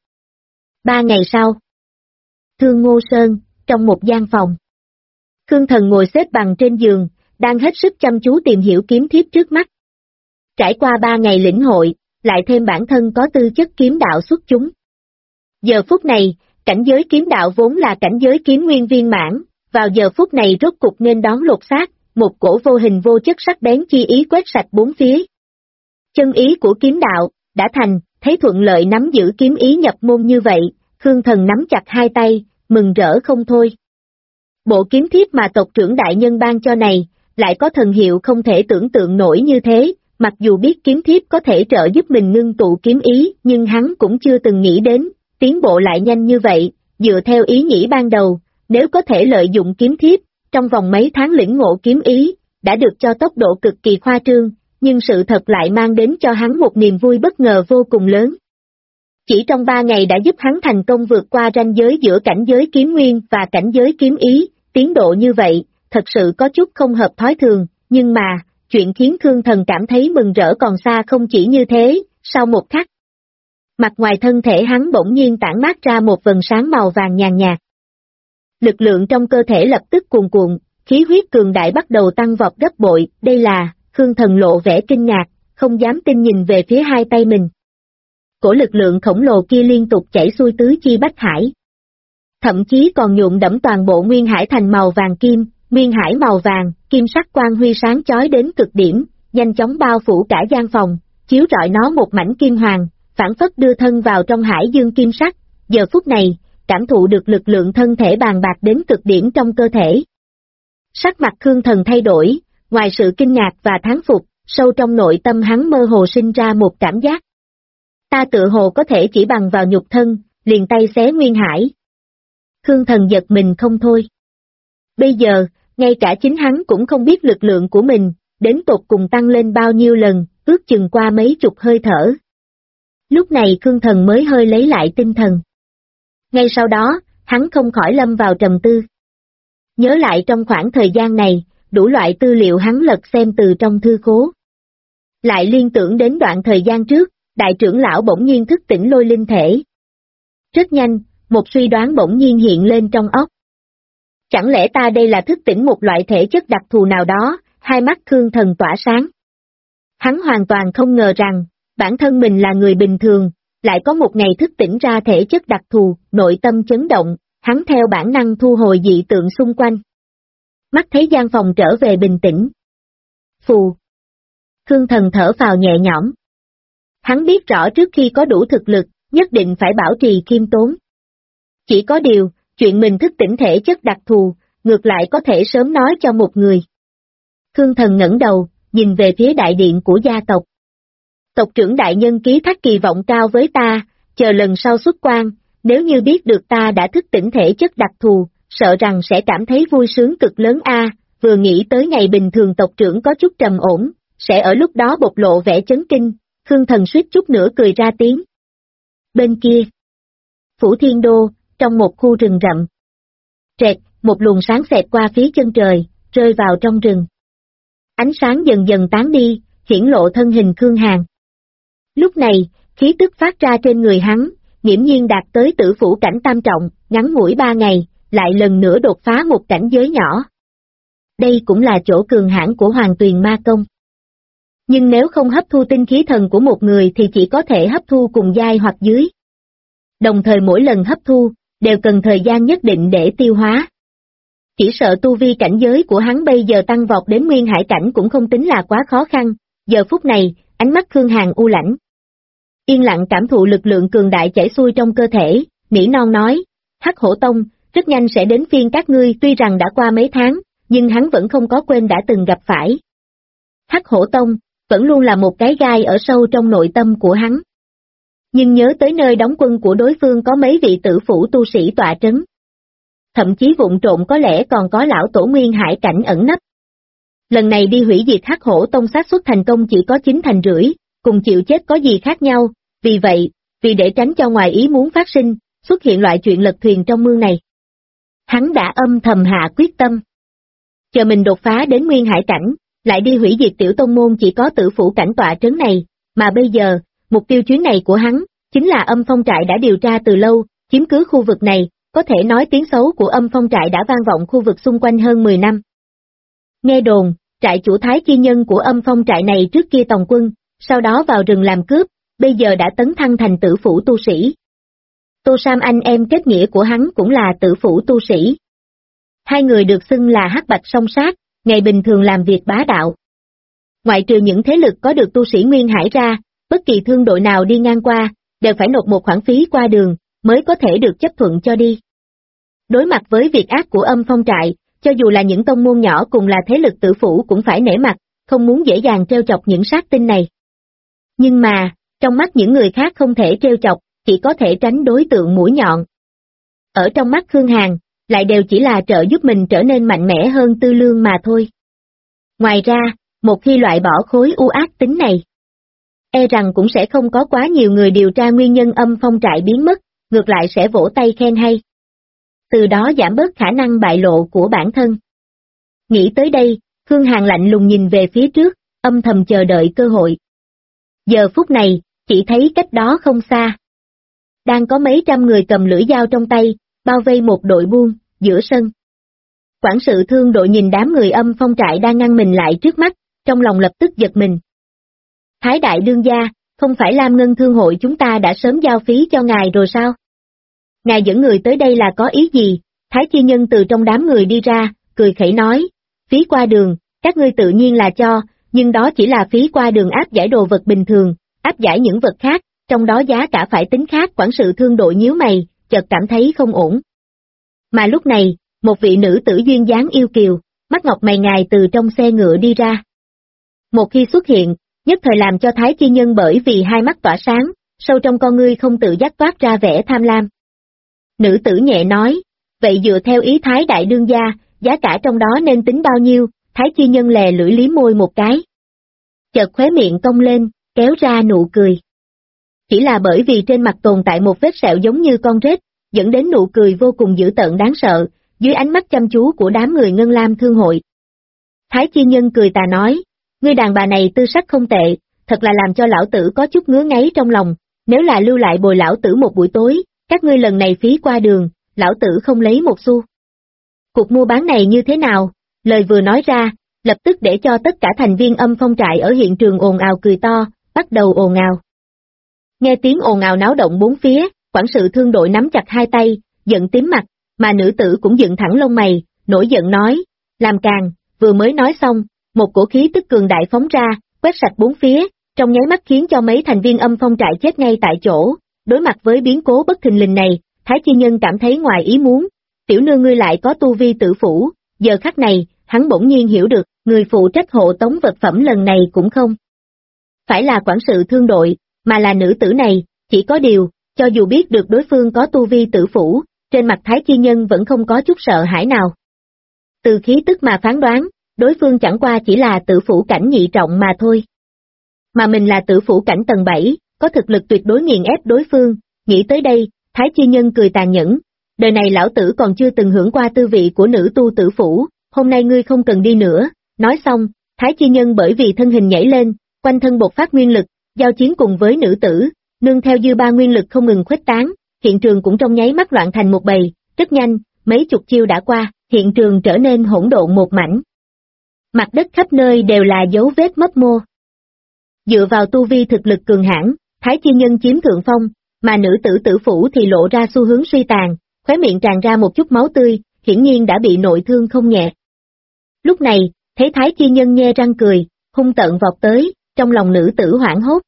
3 ngày sau. Thương Ngô Sơn, trong một gian phòng. Khương Thần ngồi xếp bằng trên giường, đang hết sức chăm chú tìm hiểu kiếm thiếp trước mắt. Trải qua 3 ngày lĩnh hội, lại thêm bản thân có tư chất kiếm đạo xuất chúng. Giờ phút này, cảnh giới kiếm đạo vốn là cảnh giới kiếm nguyên viên mãn, vào giờ phút này rốt cục nên đón lột xác, một cổ vô hình vô chất sắc bén chi ý quét sạch bốn phía. Chân ý của kiếm đạo, đã thành, thấy thuận lợi nắm giữ kiếm ý nhập môn như vậy, Khương Thần nắm chặt hai tay, mừng rỡ không thôi. Bộ kiếm thiếp mà tộc trưởng đại nhân ban cho này, lại có thần hiệu không thể tưởng tượng nổi như thế, mặc dù biết kiếm thiếp có thể trợ giúp mình ngưng tụ kiếm ý, nhưng hắn cũng chưa từng nghĩ đến, tiến bộ lại nhanh như vậy, dựa theo ý nghĩ ban đầu, nếu có thể lợi dụng kiếm thiếp, trong vòng mấy tháng lĩnh ngộ kiếm ý, đã được cho tốc độ cực kỳ khoa trương, nhưng sự thật lại mang đến cho hắn một niềm vui bất ngờ vô cùng lớn. Chỉ trong 3 ngày đã giúp hắn thành công vượt qua ranh giới giữa cảnh giới kiếm nguyên và cảnh giới kiếm ý, tiến độ như vậy, thật sự có chút không hợp thói thường, nhưng mà, chuyện khiến Khương Thần cảm thấy mừng rỡ còn xa không chỉ như thế, sau một khắc. Mặt ngoài thân thể hắn bỗng nhiên tản mát ra một vầng sáng màu vàng nhàn nhạt. Lực lượng trong cơ thể lập tức cuồn cuộn, khí huyết cường đại bắt đầu tăng vọt gấp bội, đây là, Khương Thần lộ vẻ kinh ngạc, không dám tin nhìn về phía hai tay mình. Cổ lực lượng khổng lồ kia liên tục chảy xuôi tứ chi bách hải. Thậm chí còn nhuộm đẫm toàn bộ nguyên hải thành màu vàng kim, nguyên hải màu vàng, kim sắc quang huy sáng chói đến cực điểm, nhanh chóng bao phủ cả gian phòng, chiếu rọi nó một mảnh kim hoàng, phản phất đưa thân vào trong hải dương kim sắc, giờ phút này, cảm thụ được lực lượng thân thể bàn bạc đến cực điểm trong cơ thể. Sắc mặt Khương Thần thay đổi, ngoài sự kinh ngạc và thán phục, sâu trong nội tâm hắn mơ hồ sinh ra một cảm giác. Ta tựa hồ có thể chỉ bằng vào nhục thân, liền tay xé nguyên hải. Khương Thần giật mình không thôi. Bây giờ, ngay cả chính hắn cũng không biết lực lượng của mình, đến tột cùng tăng lên bao nhiêu lần, ước chừng qua mấy chục hơi thở. Lúc này Khương Thần mới hơi lấy lại tinh thần. Ngay sau đó, hắn không khỏi lâm vào trầm tư. Nhớ lại trong khoảng thời gian này, đủ loại tư liệu hắn lật xem từ trong thư khố. Lại liên tưởng đến đoạn thời gian trước, đại trưởng lão bỗng nhiên thức tỉnh lôi linh thể. Rất nhanh, một suy đoán bỗng nhiên hiện lên trong óc. Chẳng lẽ ta đây là thức tỉnh một loại thể chất đặc thù nào đó, hai mắt Khương Thần tỏa sáng. Hắn hoàn toàn không ngờ rằng, bản thân mình là người bình thường, lại có một ngày thức tỉnh ra thể chất đặc thù, nội tâm chấn động, hắn theo bản năng thu hồi dị tượng xung quanh. Mắt thấy gian phòng trở về bình tĩnh. Phù. Khương Thần thở phào nhẹ nhõm. Hắn biết rõ trước khi có đủ thực lực, nhất định phải bảo trì khiêm tốn. Chỉ có điều, chuyện mình thức tỉnh thể chất đặc thù, ngược lại có thể sớm nói cho một người. Khương Thần ngẩng đầu, nhìn về phía đại điện của gia tộc. Tộc trưởng đại nhân ký thác kỳ vọng cao với ta, chờ lần sau xuất quan, nếu như biết được ta đã thức tỉnh thể chất đặc thù, sợ rằng sẽ cảm thấy vui sướng cực lớn vừa nghĩ tới ngày bình thường tộc trưởng có chút trầm ổn, sẽ ở lúc đó bộc lộ vẻ chấn kinh, Khương Thần suýt chút nữa cười ra tiếng. Bên kia, Phủ Thiên Đô, trong một khu rừng rậm. Trẹt, một luồng sáng xẹt qua phía chân trời, rơi vào trong rừng. Ánh sáng dần dần tán đi, hiển lộ thân hình Khương Hàn. Lúc này, khí tức phát ra trên người hắn, nghiễm nhiên đạt tới tử phủ cảnh tam trọng, ngắn ngủi 3 ngày, lại lần nữa đột phá một cảnh giới nhỏ. Đây cũng là chỗ cường hãn của Hoàng Tuyền Ma Công. Nhưng nếu không hấp thu tinh khí thần của một người thì chỉ có thể hấp thu cùng giai hoặc dưới. Đồng thời mỗi lần hấp thu, đều cần thời gian nhất định để tiêu hóa. Chỉ sợ tu vi cảnh giới của hắn bây giờ tăng vọt đến nguyên hải cảnh cũng không tính là quá khó khăn. Giờ phút này, ánh mắt Khương Hàn u lãnh. Yên lặng cảm thụ lực lượng cường đại chảy xuôi trong cơ thể, nỉ non nói, Hắc Hổ Tông, rất nhanh sẽ đến phiên các ngươi. Tuy rằng đã qua mấy tháng, nhưng hắn vẫn không có quên đã từng gặp phải. Hắc Hổ Tông, vẫn luôn là một cái gai ở sâu trong nội tâm của hắn. Nhưng nhớ tới nơi đóng quân của đối phương có mấy vị tử phủ tu sĩ tọa trấn. Thậm chí vụng trộn có lẽ còn có lão tổ nguyên hải cảnh ẩn nấp. Lần này đi hủy diệt Hắc Hổ Tông xác suất thành công chỉ có 9,5%, cùng chịu chết có gì khác nhau, vì vậy, vì để tránh cho ngoài ý muốn phát sinh, xuất hiện loại chuyện lật thuyền trong mương này. Hắn đã âm thầm hạ quyết tâm. Chờ mình đột phá đến nguyên hải cảnh, lại đi hủy diệt tiểu tông môn chỉ có tử phủ cảnh tọa trấn này, mà bây giờ, mục tiêu chuyến này của hắn, chính là Âm Phong Trại đã điều tra từ lâu, chiếm cứ khu vực này, có thể nói tiếng xấu của Âm Phong Trại đã vang vọng khu vực xung quanh hơn 10 năm. Nghe đồn, trại chủ Thái Chi Nhân của Âm Phong Trại này trước kia tòng quân, sau đó vào rừng làm cướp, bây giờ đã tấn thăng thành tử phủ tu sĩ. Tô Sam anh em kết nghĩa của hắn cũng là tử phủ tu sĩ. Hai người được xưng là hắc bạch song sát, ngày bình thường làm việc bá đạo. Ngoại trừ những thế lực có được tu sĩ Nguyên Hải ra, bất kỳ thương đội nào đi ngang qua, đều phải nộp một khoản phí qua đường, mới có thể được chấp thuận cho đi. Đối mặt với việc ác của Âm Phong Trại, cho dù là những tông môn nhỏ cùng là thế lực tử phủ cũng phải nể mặt, không muốn dễ dàng trêu chọc những sát tinh này. Nhưng mà, trong mắt những người khác không thể trêu chọc, chỉ có thể tránh đối tượng mũi nhọn. Ở trong mắt Khương Hàn, lại đều chỉ là trợ giúp mình trở nên mạnh mẽ hơn Tư Lương mà thôi. Ngoài ra, một khi loại bỏ khối u ác tính này, e rằng cũng sẽ không có quá nhiều người điều tra nguyên nhân Âm Phong Trại biến mất, ngược lại sẽ vỗ tay khen hay. Từ đó giảm bớt khả năng bại lộ của bản thân. Nghĩ tới đây, Khương Hàn lạnh lùng nhìn về phía trước, âm thầm chờ đợi cơ hội. Giờ phút này, chỉ thấy cách đó không xa. Đang có mấy trăm người cầm lưỡi dao trong tay, bao vây một đội buôn, giữa sân. Quản sự thương đội nhìn đám người Âm Phong Trại đang ngăn mình lại trước mắt, trong lòng lập tức giật mình. Thái đại đương gia, không phải Lam Ngân Thương hội chúng ta đã sớm giao phí cho ngài rồi sao? Ngài dẫn người tới đây là có ý gì? Thái Chi Nhân từ trong đám người đi ra, cười khẩy nói, phí qua đường, các ngươi tự nhiên là cho, nhưng đó chỉ là phí qua đường áp giải đồ vật bình thường, áp giải những vật khác, trong đó giá cả phải tính khác. Quản sự thương đội nhíu mày, chợt cảm thấy không ổn. Mà lúc này, một vị nữ tử duyên dáng yêu kiều, mắt ngọc mày ngài từ trong xe ngựa đi ra. Một khi xuất hiện, nhất thời làm cho Thái Chi Nhân bởi vì hai mắt tỏa sáng, sâu trong con ngươi không tự giác toát ra vẻ tham lam. Nữ tử nhẹ nói, vậy dựa theo ý Thái đại đương gia, giá cả trong đó nên tính bao nhiêu? Thái Chi Nhân lè lưỡi liếm môi một cái. Chợt khóe miệng cong lên, kéo ra nụ cười. Chỉ là bởi vì trên mặt tồn tại một vết sẹo giống như con rết, dẫn đến nụ cười vô cùng dữ tợn đáng sợ, dưới ánh mắt chăm chú của đám người Ngân Lam Thương hội. Thái Chi Nhân cười tà nói, ngươi đàn bà này tư sắc không tệ, thật là làm cho lão tử có chút ngứa ngáy trong lòng, nếu là lưu lại bồi lão tử một buổi tối, các ngươi lần này phí qua đường, lão tử không lấy một xu. Cuộc mua bán này như thế nào? Lời vừa nói ra, lập tức để cho tất cả thành viên Âm Phong Trại ở hiện trường ồn ào cười to, bắt đầu ồn ào. Nghe tiếng ồn ào náo động bốn phía, quản sự thương đội nắm chặt hai tay, giận tím mặt, mà nữ tử cũng dựng thẳng lông mày, nổi giận nói, làm càng, vừa mới nói xong, một cổ khí tức cường đại phóng ra, quét sạch bốn phía, trong nháy mắt khiến cho mấy thành viên Âm Phong Trại chết ngay tại chỗ. Đối mặt với biến cố bất thình lình này, Thái Chi Nhân cảm thấy ngoài ý muốn, tiểu nương ngươi lại có tu vi tử phủ, giờ khắc này, hắn bỗng nhiên hiểu được, người phụ trách hộ tống vật phẩm lần này cũng không phải là quản sự thương đội, mà là nữ tử này, chỉ có điều, cho dù biết được đối phương có tu vi tử phủ, trên mặt Thái Chi Nhân vẫn không có chút sợ hãi nào. Từ khí tức mà phán đoán, đối phương chẳng qua chỉ là tử phủ cảnh nhị trọng mà thôi. Mà mình là tử phủ cảnh tầng 7, có thực lực tuyệt đối nghiền ép đối phương, nghĩ tới đây, Thái Chi Nhân cười tàn nhẫn, đời này lão tử còn chưa từng hưởng qua tư vị của nữ tu tử phủ, hôm nay ngươi không cần đi nữa. Nói xong, Thái Chi Nhân bởi vì thân hình nhảy lên, quanh thân bộc phát nguyên lực, giao chiến cùng với nữ tử, nương theo dư ba nguyên lực không ngừng khuếch tán, hiện trường cũng trong nháy mắt loạn thành một bầy, rất nhanh, mấy chục chiêu đã qua, hiện trường trở nên hỗn độn một mảnh. Mặt đất khắp nơi đều là dấu vết mấp mô. Dựa vào tu vi thực lực cường hãn, Thái Chi Nhân chiếm thượng phong, mà nữ tử Tử Phủ thì lộ ra xu hướng suy tàn, khóe miệng tràn ra một chút máu tươi, hiển nhiên đã bị nội thương không nhẹ. Lúc này, thấy Thái Chi Nhân nhe răng cười, hung tợn vọt tới, trong lòng nữ tử hoảng hốt.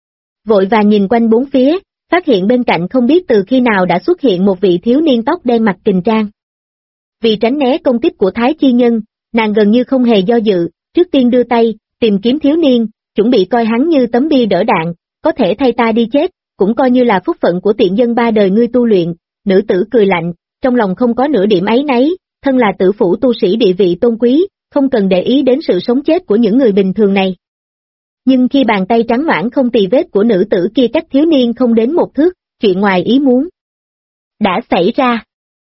Vội vàng nhìn quanh bốn phía, phát hiện bên cạnh không biết từ khi nào đã xuất hiện một vị thiếu niên tóc đen mặc kình trang. Vì tránh né công kích của Thái Chi Nhân, nàng gần như không hề do dự, trước tiên đưa tay, tìm kiếm thiếu niên, chuẩn bị coi hắn như tấm bia đỡ đạn, có thể thay ta đi chết, cũng coi như là phúc phận của tiện dân ba đời ngươi tu luyện. Nữ tử cười lạnh, trong lòng không có nửa điểm áy náy, thân là Tử Phủ tu sĩ địa vị tôn quý, không cần để ý đến sự sống chết của những người bình thường này. Nhưng khi bàn tay trắng nõn không tì vết của nữ tử kia cách thiếu niên không đến một thước, chuyện ngoài ý muốn đã xảy ra.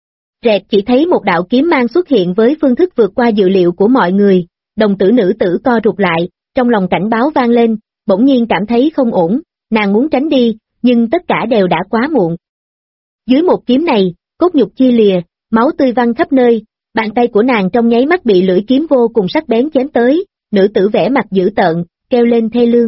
Rẹt chỉ thấy một đạo kiếm mang xuất hiện với phương thức vượt qua dự liệu của mọi người, đồng tử nữ tử co rụt lại, trong lòng cảnh báo vang lên, bỗng nhiên cảm thấy không ổn, nàng muốn tránh đi, nhưng tất cả đều đã quá muộn. Dưới một kiếm này, cốt nhục chia lìa, máu tươi văng khắp nơi, bàn tay của nàng trong nháy mắt bị lưỡi kiếm vô cùng sắc bén chém tới, nữ tử vẻ mặt dữ tợn, kêu lên thê lương.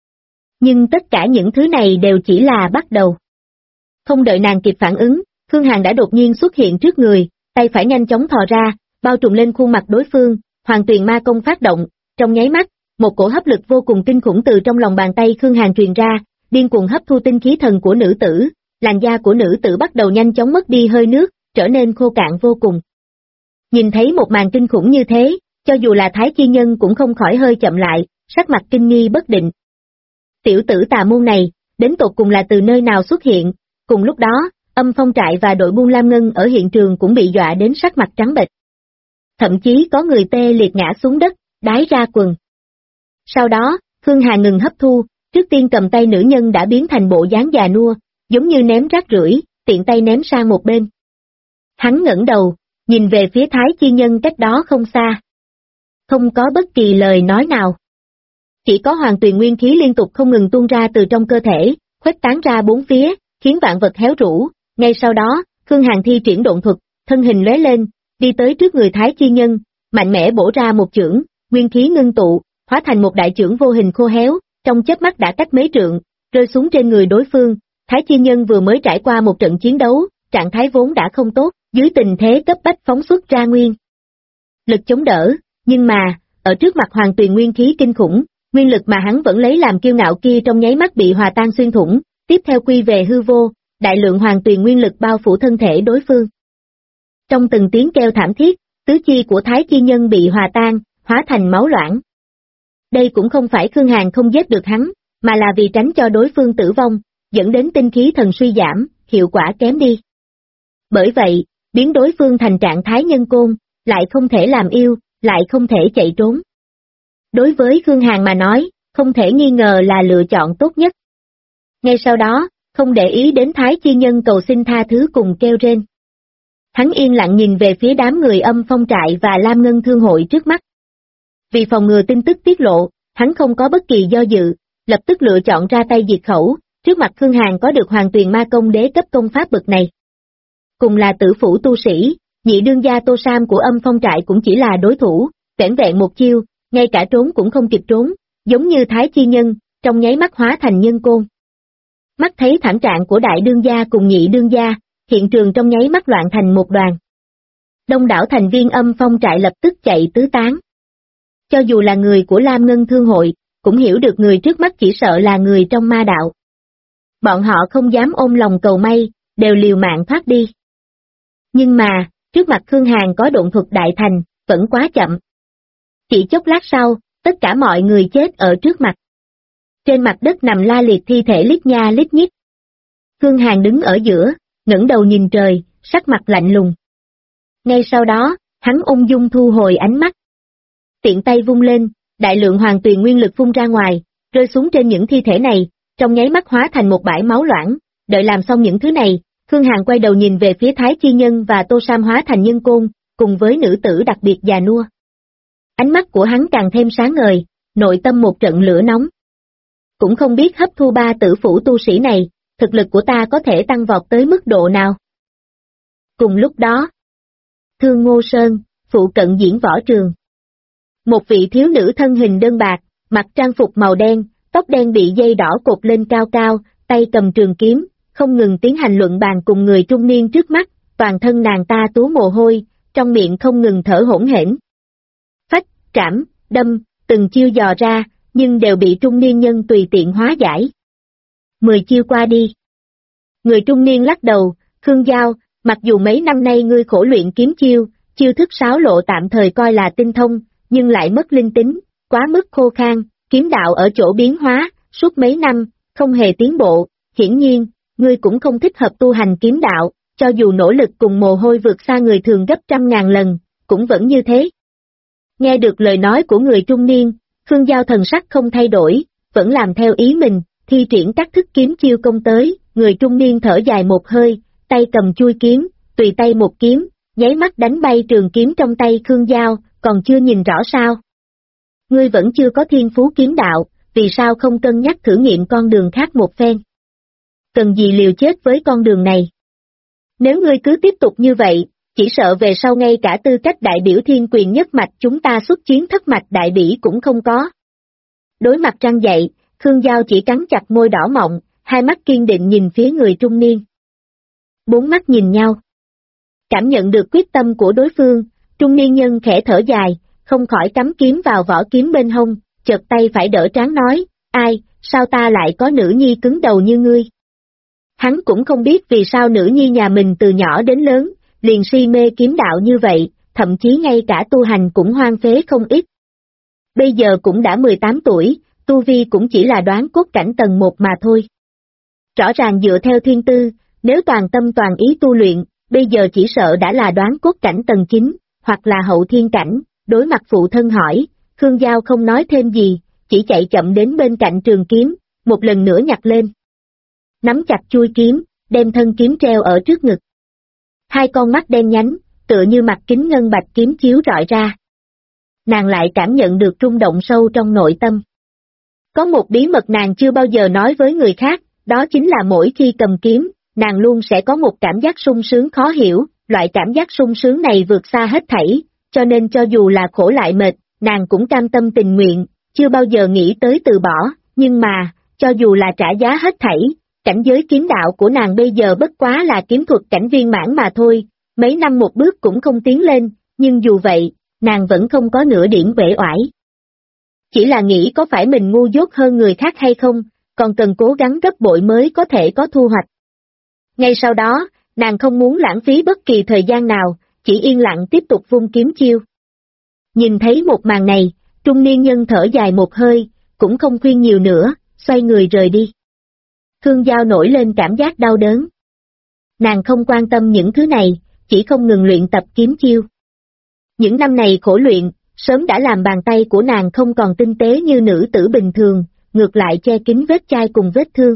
Nhưng tất cả những thứ này đều chỉ là bắt đầu. Không đợi nàng kịp phản ứng, Khương Hàn đã đột nhiên xuất hiện trước người, tay phải nhanh chóng thò ra, bao trùm lên khuôn mặt đối phương, Hoàng Tuyền Ma Công phát động, trong nháy mắt, một cổ hấp lực vô cùng kinh khủng từ trong lòng bàn tay Khương Hàn truyền ra, điên cuồng hấp thu tinh khí thần của nữ tử, làn da của nữ tử bắt đầu nhanh chóng mất đi hơi nước, trở nên khô cạn vô cùng. Nhìn thấy một màn kinh khủng như thế, cho dù là Thái Chi Nhân cũng không khỏi hơi chậm lại, sắc mặt kinh nghi bất định. Tiểu tử tà môn này, đến tột cùng là từ nơi nào xuất hiện, cùng lúc đó, Âm Phong Trại và đội buôn Lam Ngân ở hiện trường cũng bị dọa đến sắc mặt trắng bệch. Thậm chí có người tê liệt ngã xuống đất, đái ra quần. Sau đó, Khương Hà ngừng hấp thu, trước tiên cầm tay nữ nhân đã biến thành bộ dáng già nua, giống như ném rác rưởi, tiện tay ném sang một bên. Hắn ngẩng đầu, nhìn về phía Thái Chi Nhân cách đó không xa. Không có bất kỳ lời nói nào. Chỉ có Hoàng Tuyền nguyên khí liên tục không ngừng tuôn ra từ trong cơ thể, khuếch tán ra bốn phía, khiến vạn vật héo rũ. Ngay sau đó, Khương Hàn thi triển độn thuật, thân hình lóe lên, đi tới trước người Thái Chi Nhân, mạnh mẽ bổ ra một chưởng, nguyên khí ngưng tụ, hóa thành một đại chưởng vô hình khô héo, trong chớp mắt đã cách mấy trượng, rơi xuống trên người đối phương. Thái Chi Nhân vừa mới trải qua một trận chiến đấu, trạng thái vốn đã không tốt, dưới tình thế cấp bách phóng xuất ra nguyên lực chống đỡ, nhưng mà, ở trước mặt Hoàng Tuyền nguyên khí kinh khủng, nguyên lực mà hắn vẫn lấy làm kiêu ngạo kia trong nháy mắt bị hòa tan xuyên thủng, tiếp theo quy về hư vô, đại lượng Hoàng Tuyền nguyên lực bao phủ thân thể đối phương. Trong từng tiếng kêu thảm thiết, tứ chi của Thái Chi Nhân bị hòa tan, hóa thành máu loãng. Đây cũng không phải Khương Hàn không giết được hắn, mà là vì tránh cho đối phương tử vong, dẫn đến tinh khí thần suy giảm, hiệu quả kém đi. Bởi vậy, biến đối phương thành trạng thái nhân côn, lại không thể làm yêu, lại không thể chạy trốn. Đối với Khương Hàn mà nói, không thể nghi ngờ là lựa chọn tốt nhất. Ngay sau đó, không để ý đến Thái Chi Nhân cầu xin tha thứ cùng kêu rên. Hắn yên lặng nhìn về phía đám người Âm Phong Trại và Lam Ngân Thương hội trước mắt. Vì phòng ngừa tin tức tiết lộ, hắn không có bất kỳ do dự, lập tức lựa chọn ra tay diệt khẩu, trước mặt Khương Hàn có được Hoàng Tuyền Ma Công đế cấp công pháp bậc này. Cùng là Tử Phủ tu sĩ, nhị đương gia Tô Sam của Âm Phong Trại cũng chỉ là đối thủ, vẻn vẹn một chiêu, ngay cả trốn cũng không kịp trốn, giống như Thái Chi Nhân, trong nháy mắt hóa thành nhân côn. Mắt thấy thảm trạng của đại đương gia cùng nhị đương gia, hiện trường trong nháy mắt loạn thành một đoàn. Đông đảo thành viên Âm Phong Trại lập tức chạy tứ tán. Cho dù là người của Lam Ngân Thương hội, cũng hiểu được người trước mắt chỉ sợ là người trong ma đạo. Bọn họ không dám ôm lòng cầu may, đều liều mạng thoát đi. Nhưng mà, trước mặt Khương Hàn có độn thuật đại thành, vẫn quá chậm. Chỉ chốc lát sau, tất cả mọi người chết ở trước mặt. Trên mặt đất nằm la liệt thi thể lít nha lít nhít. Khương Hàn đứng ở giữa, ngẩng đầu nhìn trời, sắc mặt lạnh lùng. Ngay sau đó, hắn ung dung thu hồi ánh mắt. Tiện tay vung lên, đại lượng Hoàng Tuyền nguyên lực phun ra ngoài, rơi xuống trên những thi thể này, trong nháy mắt hóa thành một bãi máu loãng. Đợi làm xong những thứ này, Khương Hàn quay đầu nhìn về phía Thái Chi Nhân và Tô Sam hóa thành nhân côn, cùng với nữ tử đặc biệt già nua. Ánh mắt của hắn càng thêm sáng ngời, nội tâm một trận lửa nóng. cũng không biết hấp thu ba tử phủ tu sĩ này, thực lực của ta có thể tăng vọt tới mức độ nào. Cùng lúc đó, Thương Ngô Sơn, phụ cận diễn võ trường. Một vị thiếu nữ thân hình đơn bạc, mặc trang phục màu đen, tóc đen bị dây đỏ cột lên cao cao, tay cầm trường kiếm, không ngừng tiến hành luận bàn cùng người trung niên trước mắt, toàn thân nàng ta túa mồ hôi, trong miệng không ngừng thở hổn hển. Phách, trảm, đâm, từng chiêu dò ra, nhưng đều bị trung niên nhân tùy tiện hóa giải. 10 chiêu qua đi. Người trung niên lắc đầu, Khương Giao, mặc dù mấy năm nay ngươi khổ luyện kiếm chiêu, chiêu thức sáo lộ tạm thời coi là tinh thông, nhưng lại mất linh tính, quá mức khô khan, kiếm đạo ở chỗ biến hóa, suốt mấy năm, không hề tiến bộ, hiển nhiên, ngươi cũng không thích hợp tu hành kiếm đạo, cho dù nỗ lực cùng mồ hôi vượt xa người thường gấp 100.000 lần, cũng vẫn như thế. Nghe được lời nói của người trung niên, Khương Giao thần sắc không thay đổi, vẫn làm theo ý mình, thi triển các thức kiếm chiêu công tới, người trung niên thở dài một hơi, tay cầm chui kiếm, tùy tay một kiếm, nháy mắt đánh bay trường kiếm trong tay Khương Giao, còn chưa nhìn rõ sao. Ngươi vẫn chưa có thiên phú kiếm đạo, vì sao không cân nhắc thử nghiệm con đường khác một phen? Cần gì liều chết với con đường này? Nếu ngươi cứ tiếp tục như vậy, chỉ sợ về sau ngay cả tư cách đại biểu thiên quyền nhất mạch chúng ta xuất chiến thất mạch đại bỉ cũng không có. Đối mặt răng dậy, Khương Giao chỉ cắn chặt môi đỏ mọng, hai mắt kiên định nhìn phía người trung niên. Bốn mắt nhìn nhau. Cảm nhận được quyết tâm của đối phương, trung niên nhân khẽ thở dài, không khỏi cắm kiếm vào vỏ kiếm bên hông, chợt tay phải đỡ trán nói, ai, sao ta lại có nữ nhi cứng đầu như ngươi? Hắn cũng không biết vì sao nữ nhi nhà mình từ nhỏ đến lớn, liền si mê kiếm đạo như vậy, thậm chí ngay cả tu hành cũng hoang phế không ít. Bây giờ cũng đã 18 tuổi, tu vi cũng chỉ là đoán cốt cảnh tầng 1 mà thôi. Rõ ràng dựa theo thiên tư, nếu toàn tâm toàn ý tu luyện, bây giờ chỉ sợ đã là đoán cốt cảnh tầng 9, hoặc là hậu thiên cảnh, đối mặt phụ thân hỏi, Khương Giao không nói thêm gì, chỉ chạy chậm đến bên cạnh trường kiếm, một lần nữa nhặt lên. Nắm chặt chui kiếm, đem thân kiếm treo ở trước ngực. Hai con mắt đen nhánh, tựa như mặt kính ngân bạch kiếm chiếu rọi ra. Nàng lại cảm nhận được rung động sâu trong nội tâm. Có một bí mật nàng chưa bao giờ nói với người khác, đó chính là mỗi khi cầm kiếm, nàng luôn sẽ có một cảm giác sung sướng khó hiểu, loại cảm giác sung sướng này vượt xa hết thảy, cho nên cho dù là khổ lại mệt, nàng cũng cam tâm tình nguyện, chưa bao giờ nghĩ tới từ bỏ, nhưng mà, cho dù là trả giá hết thảy, cảnh giới kiếm đạo của nàng bây giờ bất quá là kiếm thuật cảnh viên mãn mà thôi, mấy năm một bước cũng không tiến lên, nhưng dù vậy, nàng vẫn không có nửa điểm uể oải. Chỉ là nghĩ có phải mình ngu dốt hơn người khác hay không, còn cần cố gắng gấp bội mới có thể có thu hoạch. Ngay sau đó, nàng không muốn lãng phí bất kỳ thời gian nào, chỉ yên lặng tiếp tục vung kiếm chiêu. Nhìn thấy một màn này, trung niên nhân thở dài một hơi, cũng không khuyên nhiều nữa, xoay người rời đi. Khương Giao nổi lên cảm giác đau đớn. Nàng không quan tâm những thứ này, chỉ không ngừng luyện tập kiếm chiêu. Những năm này khổ luyện, sớm đã làm bàn tay của nàng không còn tinh tế như nữ tử bình thường, ngược lại che kín vết chai cùng vết thương.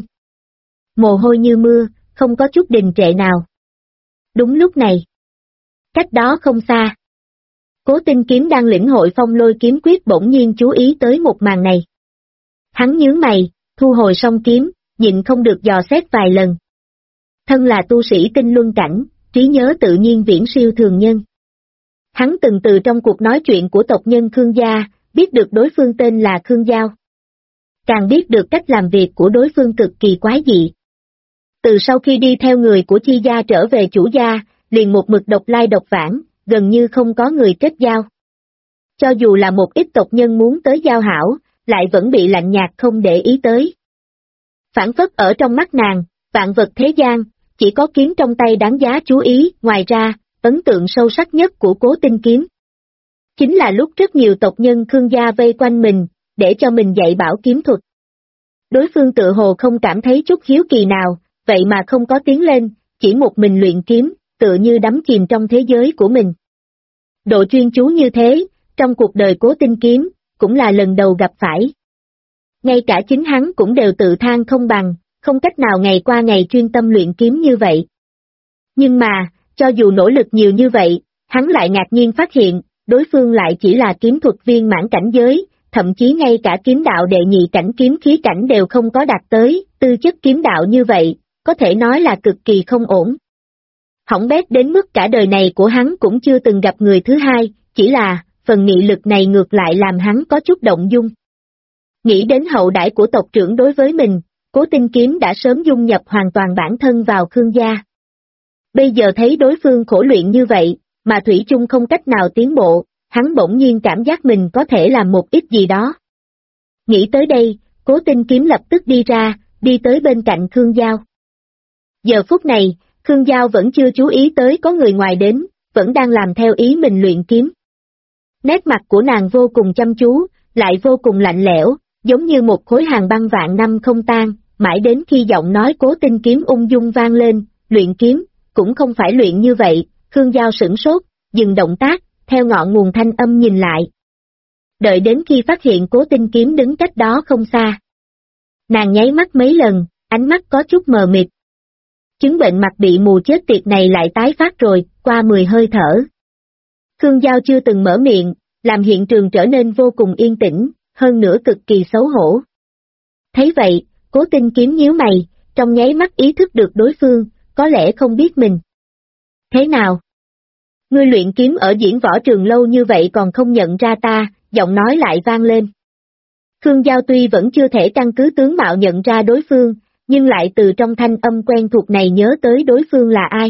Mồ hôi như mưa, không có chút đình trệ nào. Đúng lúc này, cách đó không xa, Cố Tinh Kiếm đang lĩnh hội phong lôi kiếm quyết bỗng nhiên chú ý tới một màn này. Hắn nhướng mày, thu hồi song kiếm, nhịn không được dò xét vài lần. Thân là tu sĩ tinh luân cảnh, trí nhớ tự nhiên viễn siêu thường nhân. Hắn từng từ trong cuộc nói chuyện của tộc nhân Khương gia, biết được đối phương tên là Khương Giao. Càng biết được cách làm việc của đối phương cực kỳ quái dị. Từ sau khi đi theo người của Chi gia trở về chủ gia, liền một mực độc lai độc vãng, gần như không có người kết giao. Cho dù là một ít tộc nhân muốn tới giao hảo, lại vẫn bị lạnh nhạt không để ý tới. Phản phất ở trong mắt nàng, vạn vật thế gian, chỉ có kiếm trong tay đáng giá chú ý, ngoài ra, ấn tượng sâu sắc nhất của Cố Tinh Kiếm. Chính là lúc rất nhiều tộc nhân Khương gia vây quanh mình, để cho mình dạy bảo kiếm thuật. Đối phương tự hồ không cảm thấy chút hiếu kỳ nào, vậy mà không có tiến lên, chỉ một mình luyện kiếm, tựa như đắm chìm trong thế giới của mình. Độ chuyên chú như thế, trong cuộc đời Cố Tinh Kiếm, cũng là lần đầu gặp phải. Ngay cả chính hắn cũng đều tự than không bằng, không cách nào ngày qua ngày chuyên tâm luyện kiếm như vậy. Nhưng mà, cho dù nỗ lực nhiều như vậy, hắn lại ngạc nhiên phát hiện, đối phương lại chỉ là kiếm thuật viên mãn cảnh giới, thậm chí ngay cả kiếm đạo đệ nhị cảnh kiếm khí cảnh đều không có đạt tới, tư chất kiếm đạo như vậy, có thể nói là cực kỳ không ổn. Hỏng bét đến mức cả đời này của hắn cũng chưa từng gặp người thứ hai, chỉ là, phần nghị lực này ngược lại làm hắn có chút động dung. Nghĩ đến hậu đãi của tộc trưởng đối với mình, Cố Tinh Kiếm đã sớm dung nhập hoàn toàn bản thân vào Khương gia. Bây giờ thấy đối phương khổ luyện như vậy, mà thủy chung không cách nào tiến bộ, hắn bỗng nhiên cảm giác mình có thể làm một ít gì đó. Nghĩ tới đây, Cố Tinh Kiếm lập tức đi ra, đi tới bên cạnh Khương Giao. Giờ phút này, Khương Giao vẫn chưa chú ý tới có người ngoài đến, vẫn đang làm theo ý mình luyện kiếm. Nét mặt của nàng vô cùng chăm chú, lại vô cùng lạnh lẽo, giống như một khối hàng băng vạn năm không tan, mãi đến khi giọng nói Cố Tinh Kiếm ung dung vang lên, luyện kiếm, cũng không phải luyện như vậy, Khương Giao sửng sốt, dừng động tác, theo ngọn nguồn thanh âm nhìn lại. Đợi đến khi phát hiện Cố Tinh Kiếm đứng cách đó không xa. Nàng nháy mắt mấy lần, ánh mắt có chút mờ mịt. Chứng bệnh mặt bị mù chết tiệt này lại tái phát rồi, qua 10 hơi thở. Khương Giao chưa từng mở miệng, làm hiện trường trở nên vô cùng yên tĩnh, hơn nữa cực kỳ xấu hổ. Thấy vậy, Cố Tinh Kiếm nhíu mày, trong nháy mắt ý thức được đối phương, có lẽ không biết mình. Thế nào? Ngươi luyện kiếm ở diễn võ trường lâu như vậy còn không nhận ra ta, giọng nói lại vang lên. Khương Giao tuy vẫn chưa thể căn cứ tướng mạo nhận ra đối phương, nhưng lại từ trong thanh âm quen thuộc này nhớ tới đối phương là ai.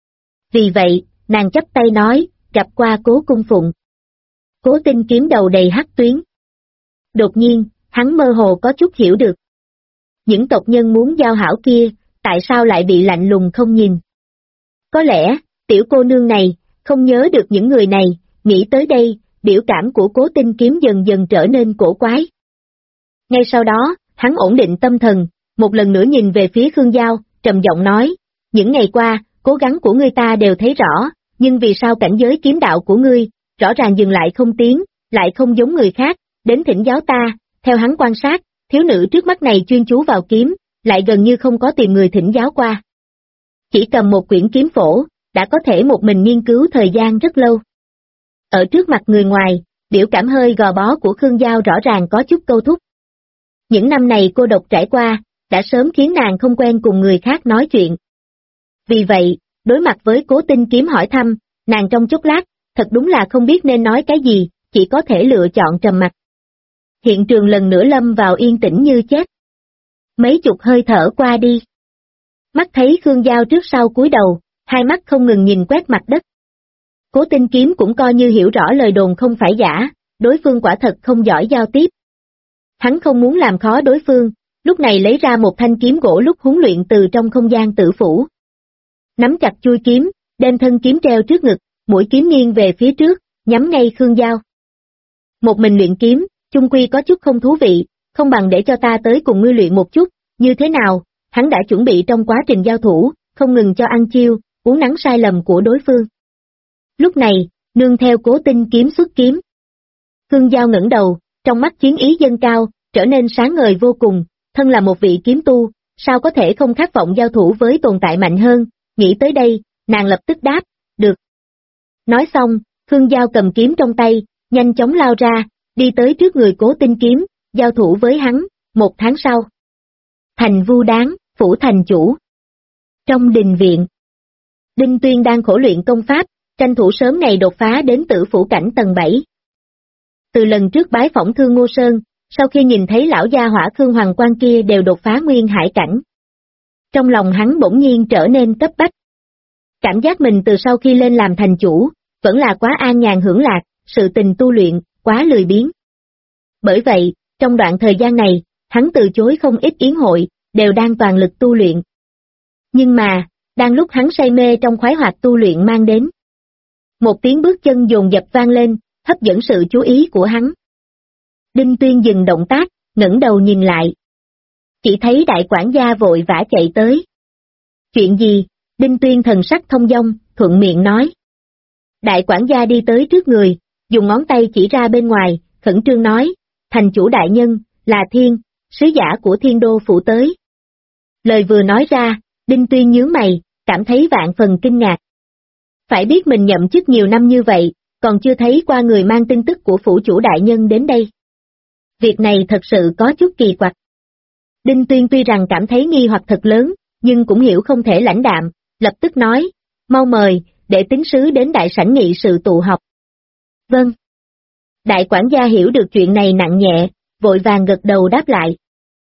Vì vậy, nàng chắp tay nói, gặp qua Cố Cung Phụng. Cố Tinh Kiếm đầu đầy hắc tuyến. Đột nhiên, hắn mơ hồ có chút hiểu được. Những tộc nhân muốn giao hảo kia, tại sao lại bị lạnh lùng không nhìn? Có lẽ, tiểu cô nương này, không nhớ được những người này, nghĩ tới đây, biểu cảm của Cố Tinh Kiếm dần dần trở nên cổ quái. Ngay sau đó, hắn ổn định tâm thần, một lần nữa nhìn về phía Khương Giao, trầm giọng nói, những ngày qua, cố gắng của ngươi ta đều thấy rõ, nhưng vì sao cảnh giới kiếm đạo của ngươi, rõ ràng dừng lại không tiến, lại không giống người khác, đến thỉnh giáo ta, theo hắn quan sát, thiếu nữ trước mắt này chuyên chú vào kiếm, lại gần như không có tìm người thỉnh giáo qua. Chỉ cầm một quyển kiếm phổ, đã có thể một mình nghiên cứu thời gian rất lâu. Ở trước mặt người ngoài, biểu cảm hơi gò bó của Khương Giao rõ ràng có chút câu thúc. Những năm này cô độc trải qua, đã sớm khiến nàng không quen cùng người khác nói chuyện. Vì vậy, đối mặt với Cố Tinh Kiếm hỏi thăm, nàng trong chốc lát, thật đúng là không biết nên nói cái gì, chỉ có thể lựa chọn trầm mặc. Hiện trường lần nữa lâm vào yên tĩnh như chết. Mấy chục hơi thở qua đi. Mắt thấy Khương Giao trước sau cúi đầu, hai mắt không ngừng nhìn quét mặt đất. Cố Tinh Kiếm cũng coi như hiểu rõ lời đồn không phải giả, đối phương quả thật không giỏi giao tiếp. Hắn không muốn làm khó đối phương, lúc này lấy ra một thanh kiếm gỗ lúc huấn luyện từ trong không gian tử phủ. Nắm chặt chuôi kiếm, đem thân kiếm treo trước ngực, mũi kiếm nghiêng về phía trước, nhắm ngay Khương Giao. Một mình luyện kiếm, chung quy có chút không thú vị, không bằng để cho ta tới cùng ngươi luyện một chút, như thế nào, hắn đã chuẩn bị trong quá trình giao thủ, không ngừng cho ăn chiêu, uống nắng sai lầm của đối phương. Lúc này, nương theo Cố Tinh Kiếm xuất kiếm. Khương Giao ngẩng đầu, trong mắt chiến ý dâng cao, trở nên sáng ngời vô cùng, thân là một vị kiếm tu, sao có thể không khát vọng giao thủ với tồn tại mạnh hơn, nghĩ tới đây, nàng lập tức đáp, được. Nói xong, Khương Giao cầm kiếm trong tay, nhanh chóng lao ra, đi tới trước người Cố Tinh Kiếm, giao thủ với hắn, 1 tháng sau. Thành Vu Đáng, phủ thành chủ. Trong đình viện, Đinh Tuyên đang khổ luyện công pháp, tranh thủ sớm ngày đột phá đến tử phủ cảnh tầng 7. Từ lần trước bái phỏng Thương Ngô Sơn, sau khi nhìn thấy lão gia hỏa Khương Hoàng Quan kia đều đột phá nguyên hải cảnh. Trong lòng hắn bỗng nhiên trở nên cấp bách. Cảm giác mình từ sau khi lên làm thành chủ, vẫn là quá an nhàn hưởng lạc, sự tình tu luyện, quá lười biếng. Bởi vậy, trong đoạn thời gian này, hắn từ chối không ít yến hội, đều đang toàn lực tu luyện. Nhưng mà, đang lúc hắn say mê trong khoái hoạt tu luyện mang đến. Một tiếng bước chân dồn dập vang lên, hấp dẫn sự chú ý của hắn. Đinh Tuyên dừng động tác, ngẩng đầu nhìn lại. Chỉ thấy đại quản gia vội vã chạy tới. Chuyện gì? Đinh Tuyên thần sắc thông dong, thuận miệng nói. Đại quản gia đi tới trước người, dùng ngón tay chỉ ra bên ngoài, khẩn trương nói, thành chủ đại nhân, là Thiên, sứ giả của Thiên Đô phủ tới. Lời vừa nói ra, Đinh Tuyên nhướng mày, cảm thấy vạn phần kinh ngạc. Phải biết mình nhậm chức nhiều năm như vậy, còn chưa thấy qua người mang tin tức của phủ chủ đại nhân đến đây. Việc này thật sự có chút kỳ quặc. Đinh Tuyên tuy rằng cảm thấy nghi hoặc thật lớn, nhưng cũng hiểu không thể lãnh đạm, lập tức nói, mau mời, để tín sứ đến đại sảnh nghị sự tụ họp. Vâng. Đại quản gia hiểu được chuyện này nặng nhẹ, vội vàng gật đầu đáp lại.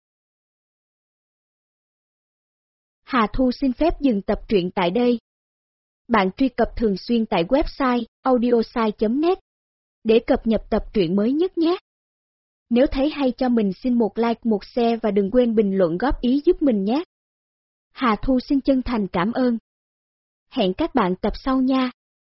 Hà Thu xin phép dừng tập truyện tại đây. Bạn truy cập thường xuyên tại website audiosai.net để cập nhật tập truyện mới nhất nhé. Nếu thấy hay cho mình xin một like, một share và đừng quên bình luận góp ý giúp mình nhé. Hà Thu xin chân thành cảm ơn. Hẹn các bạn tập sau nha.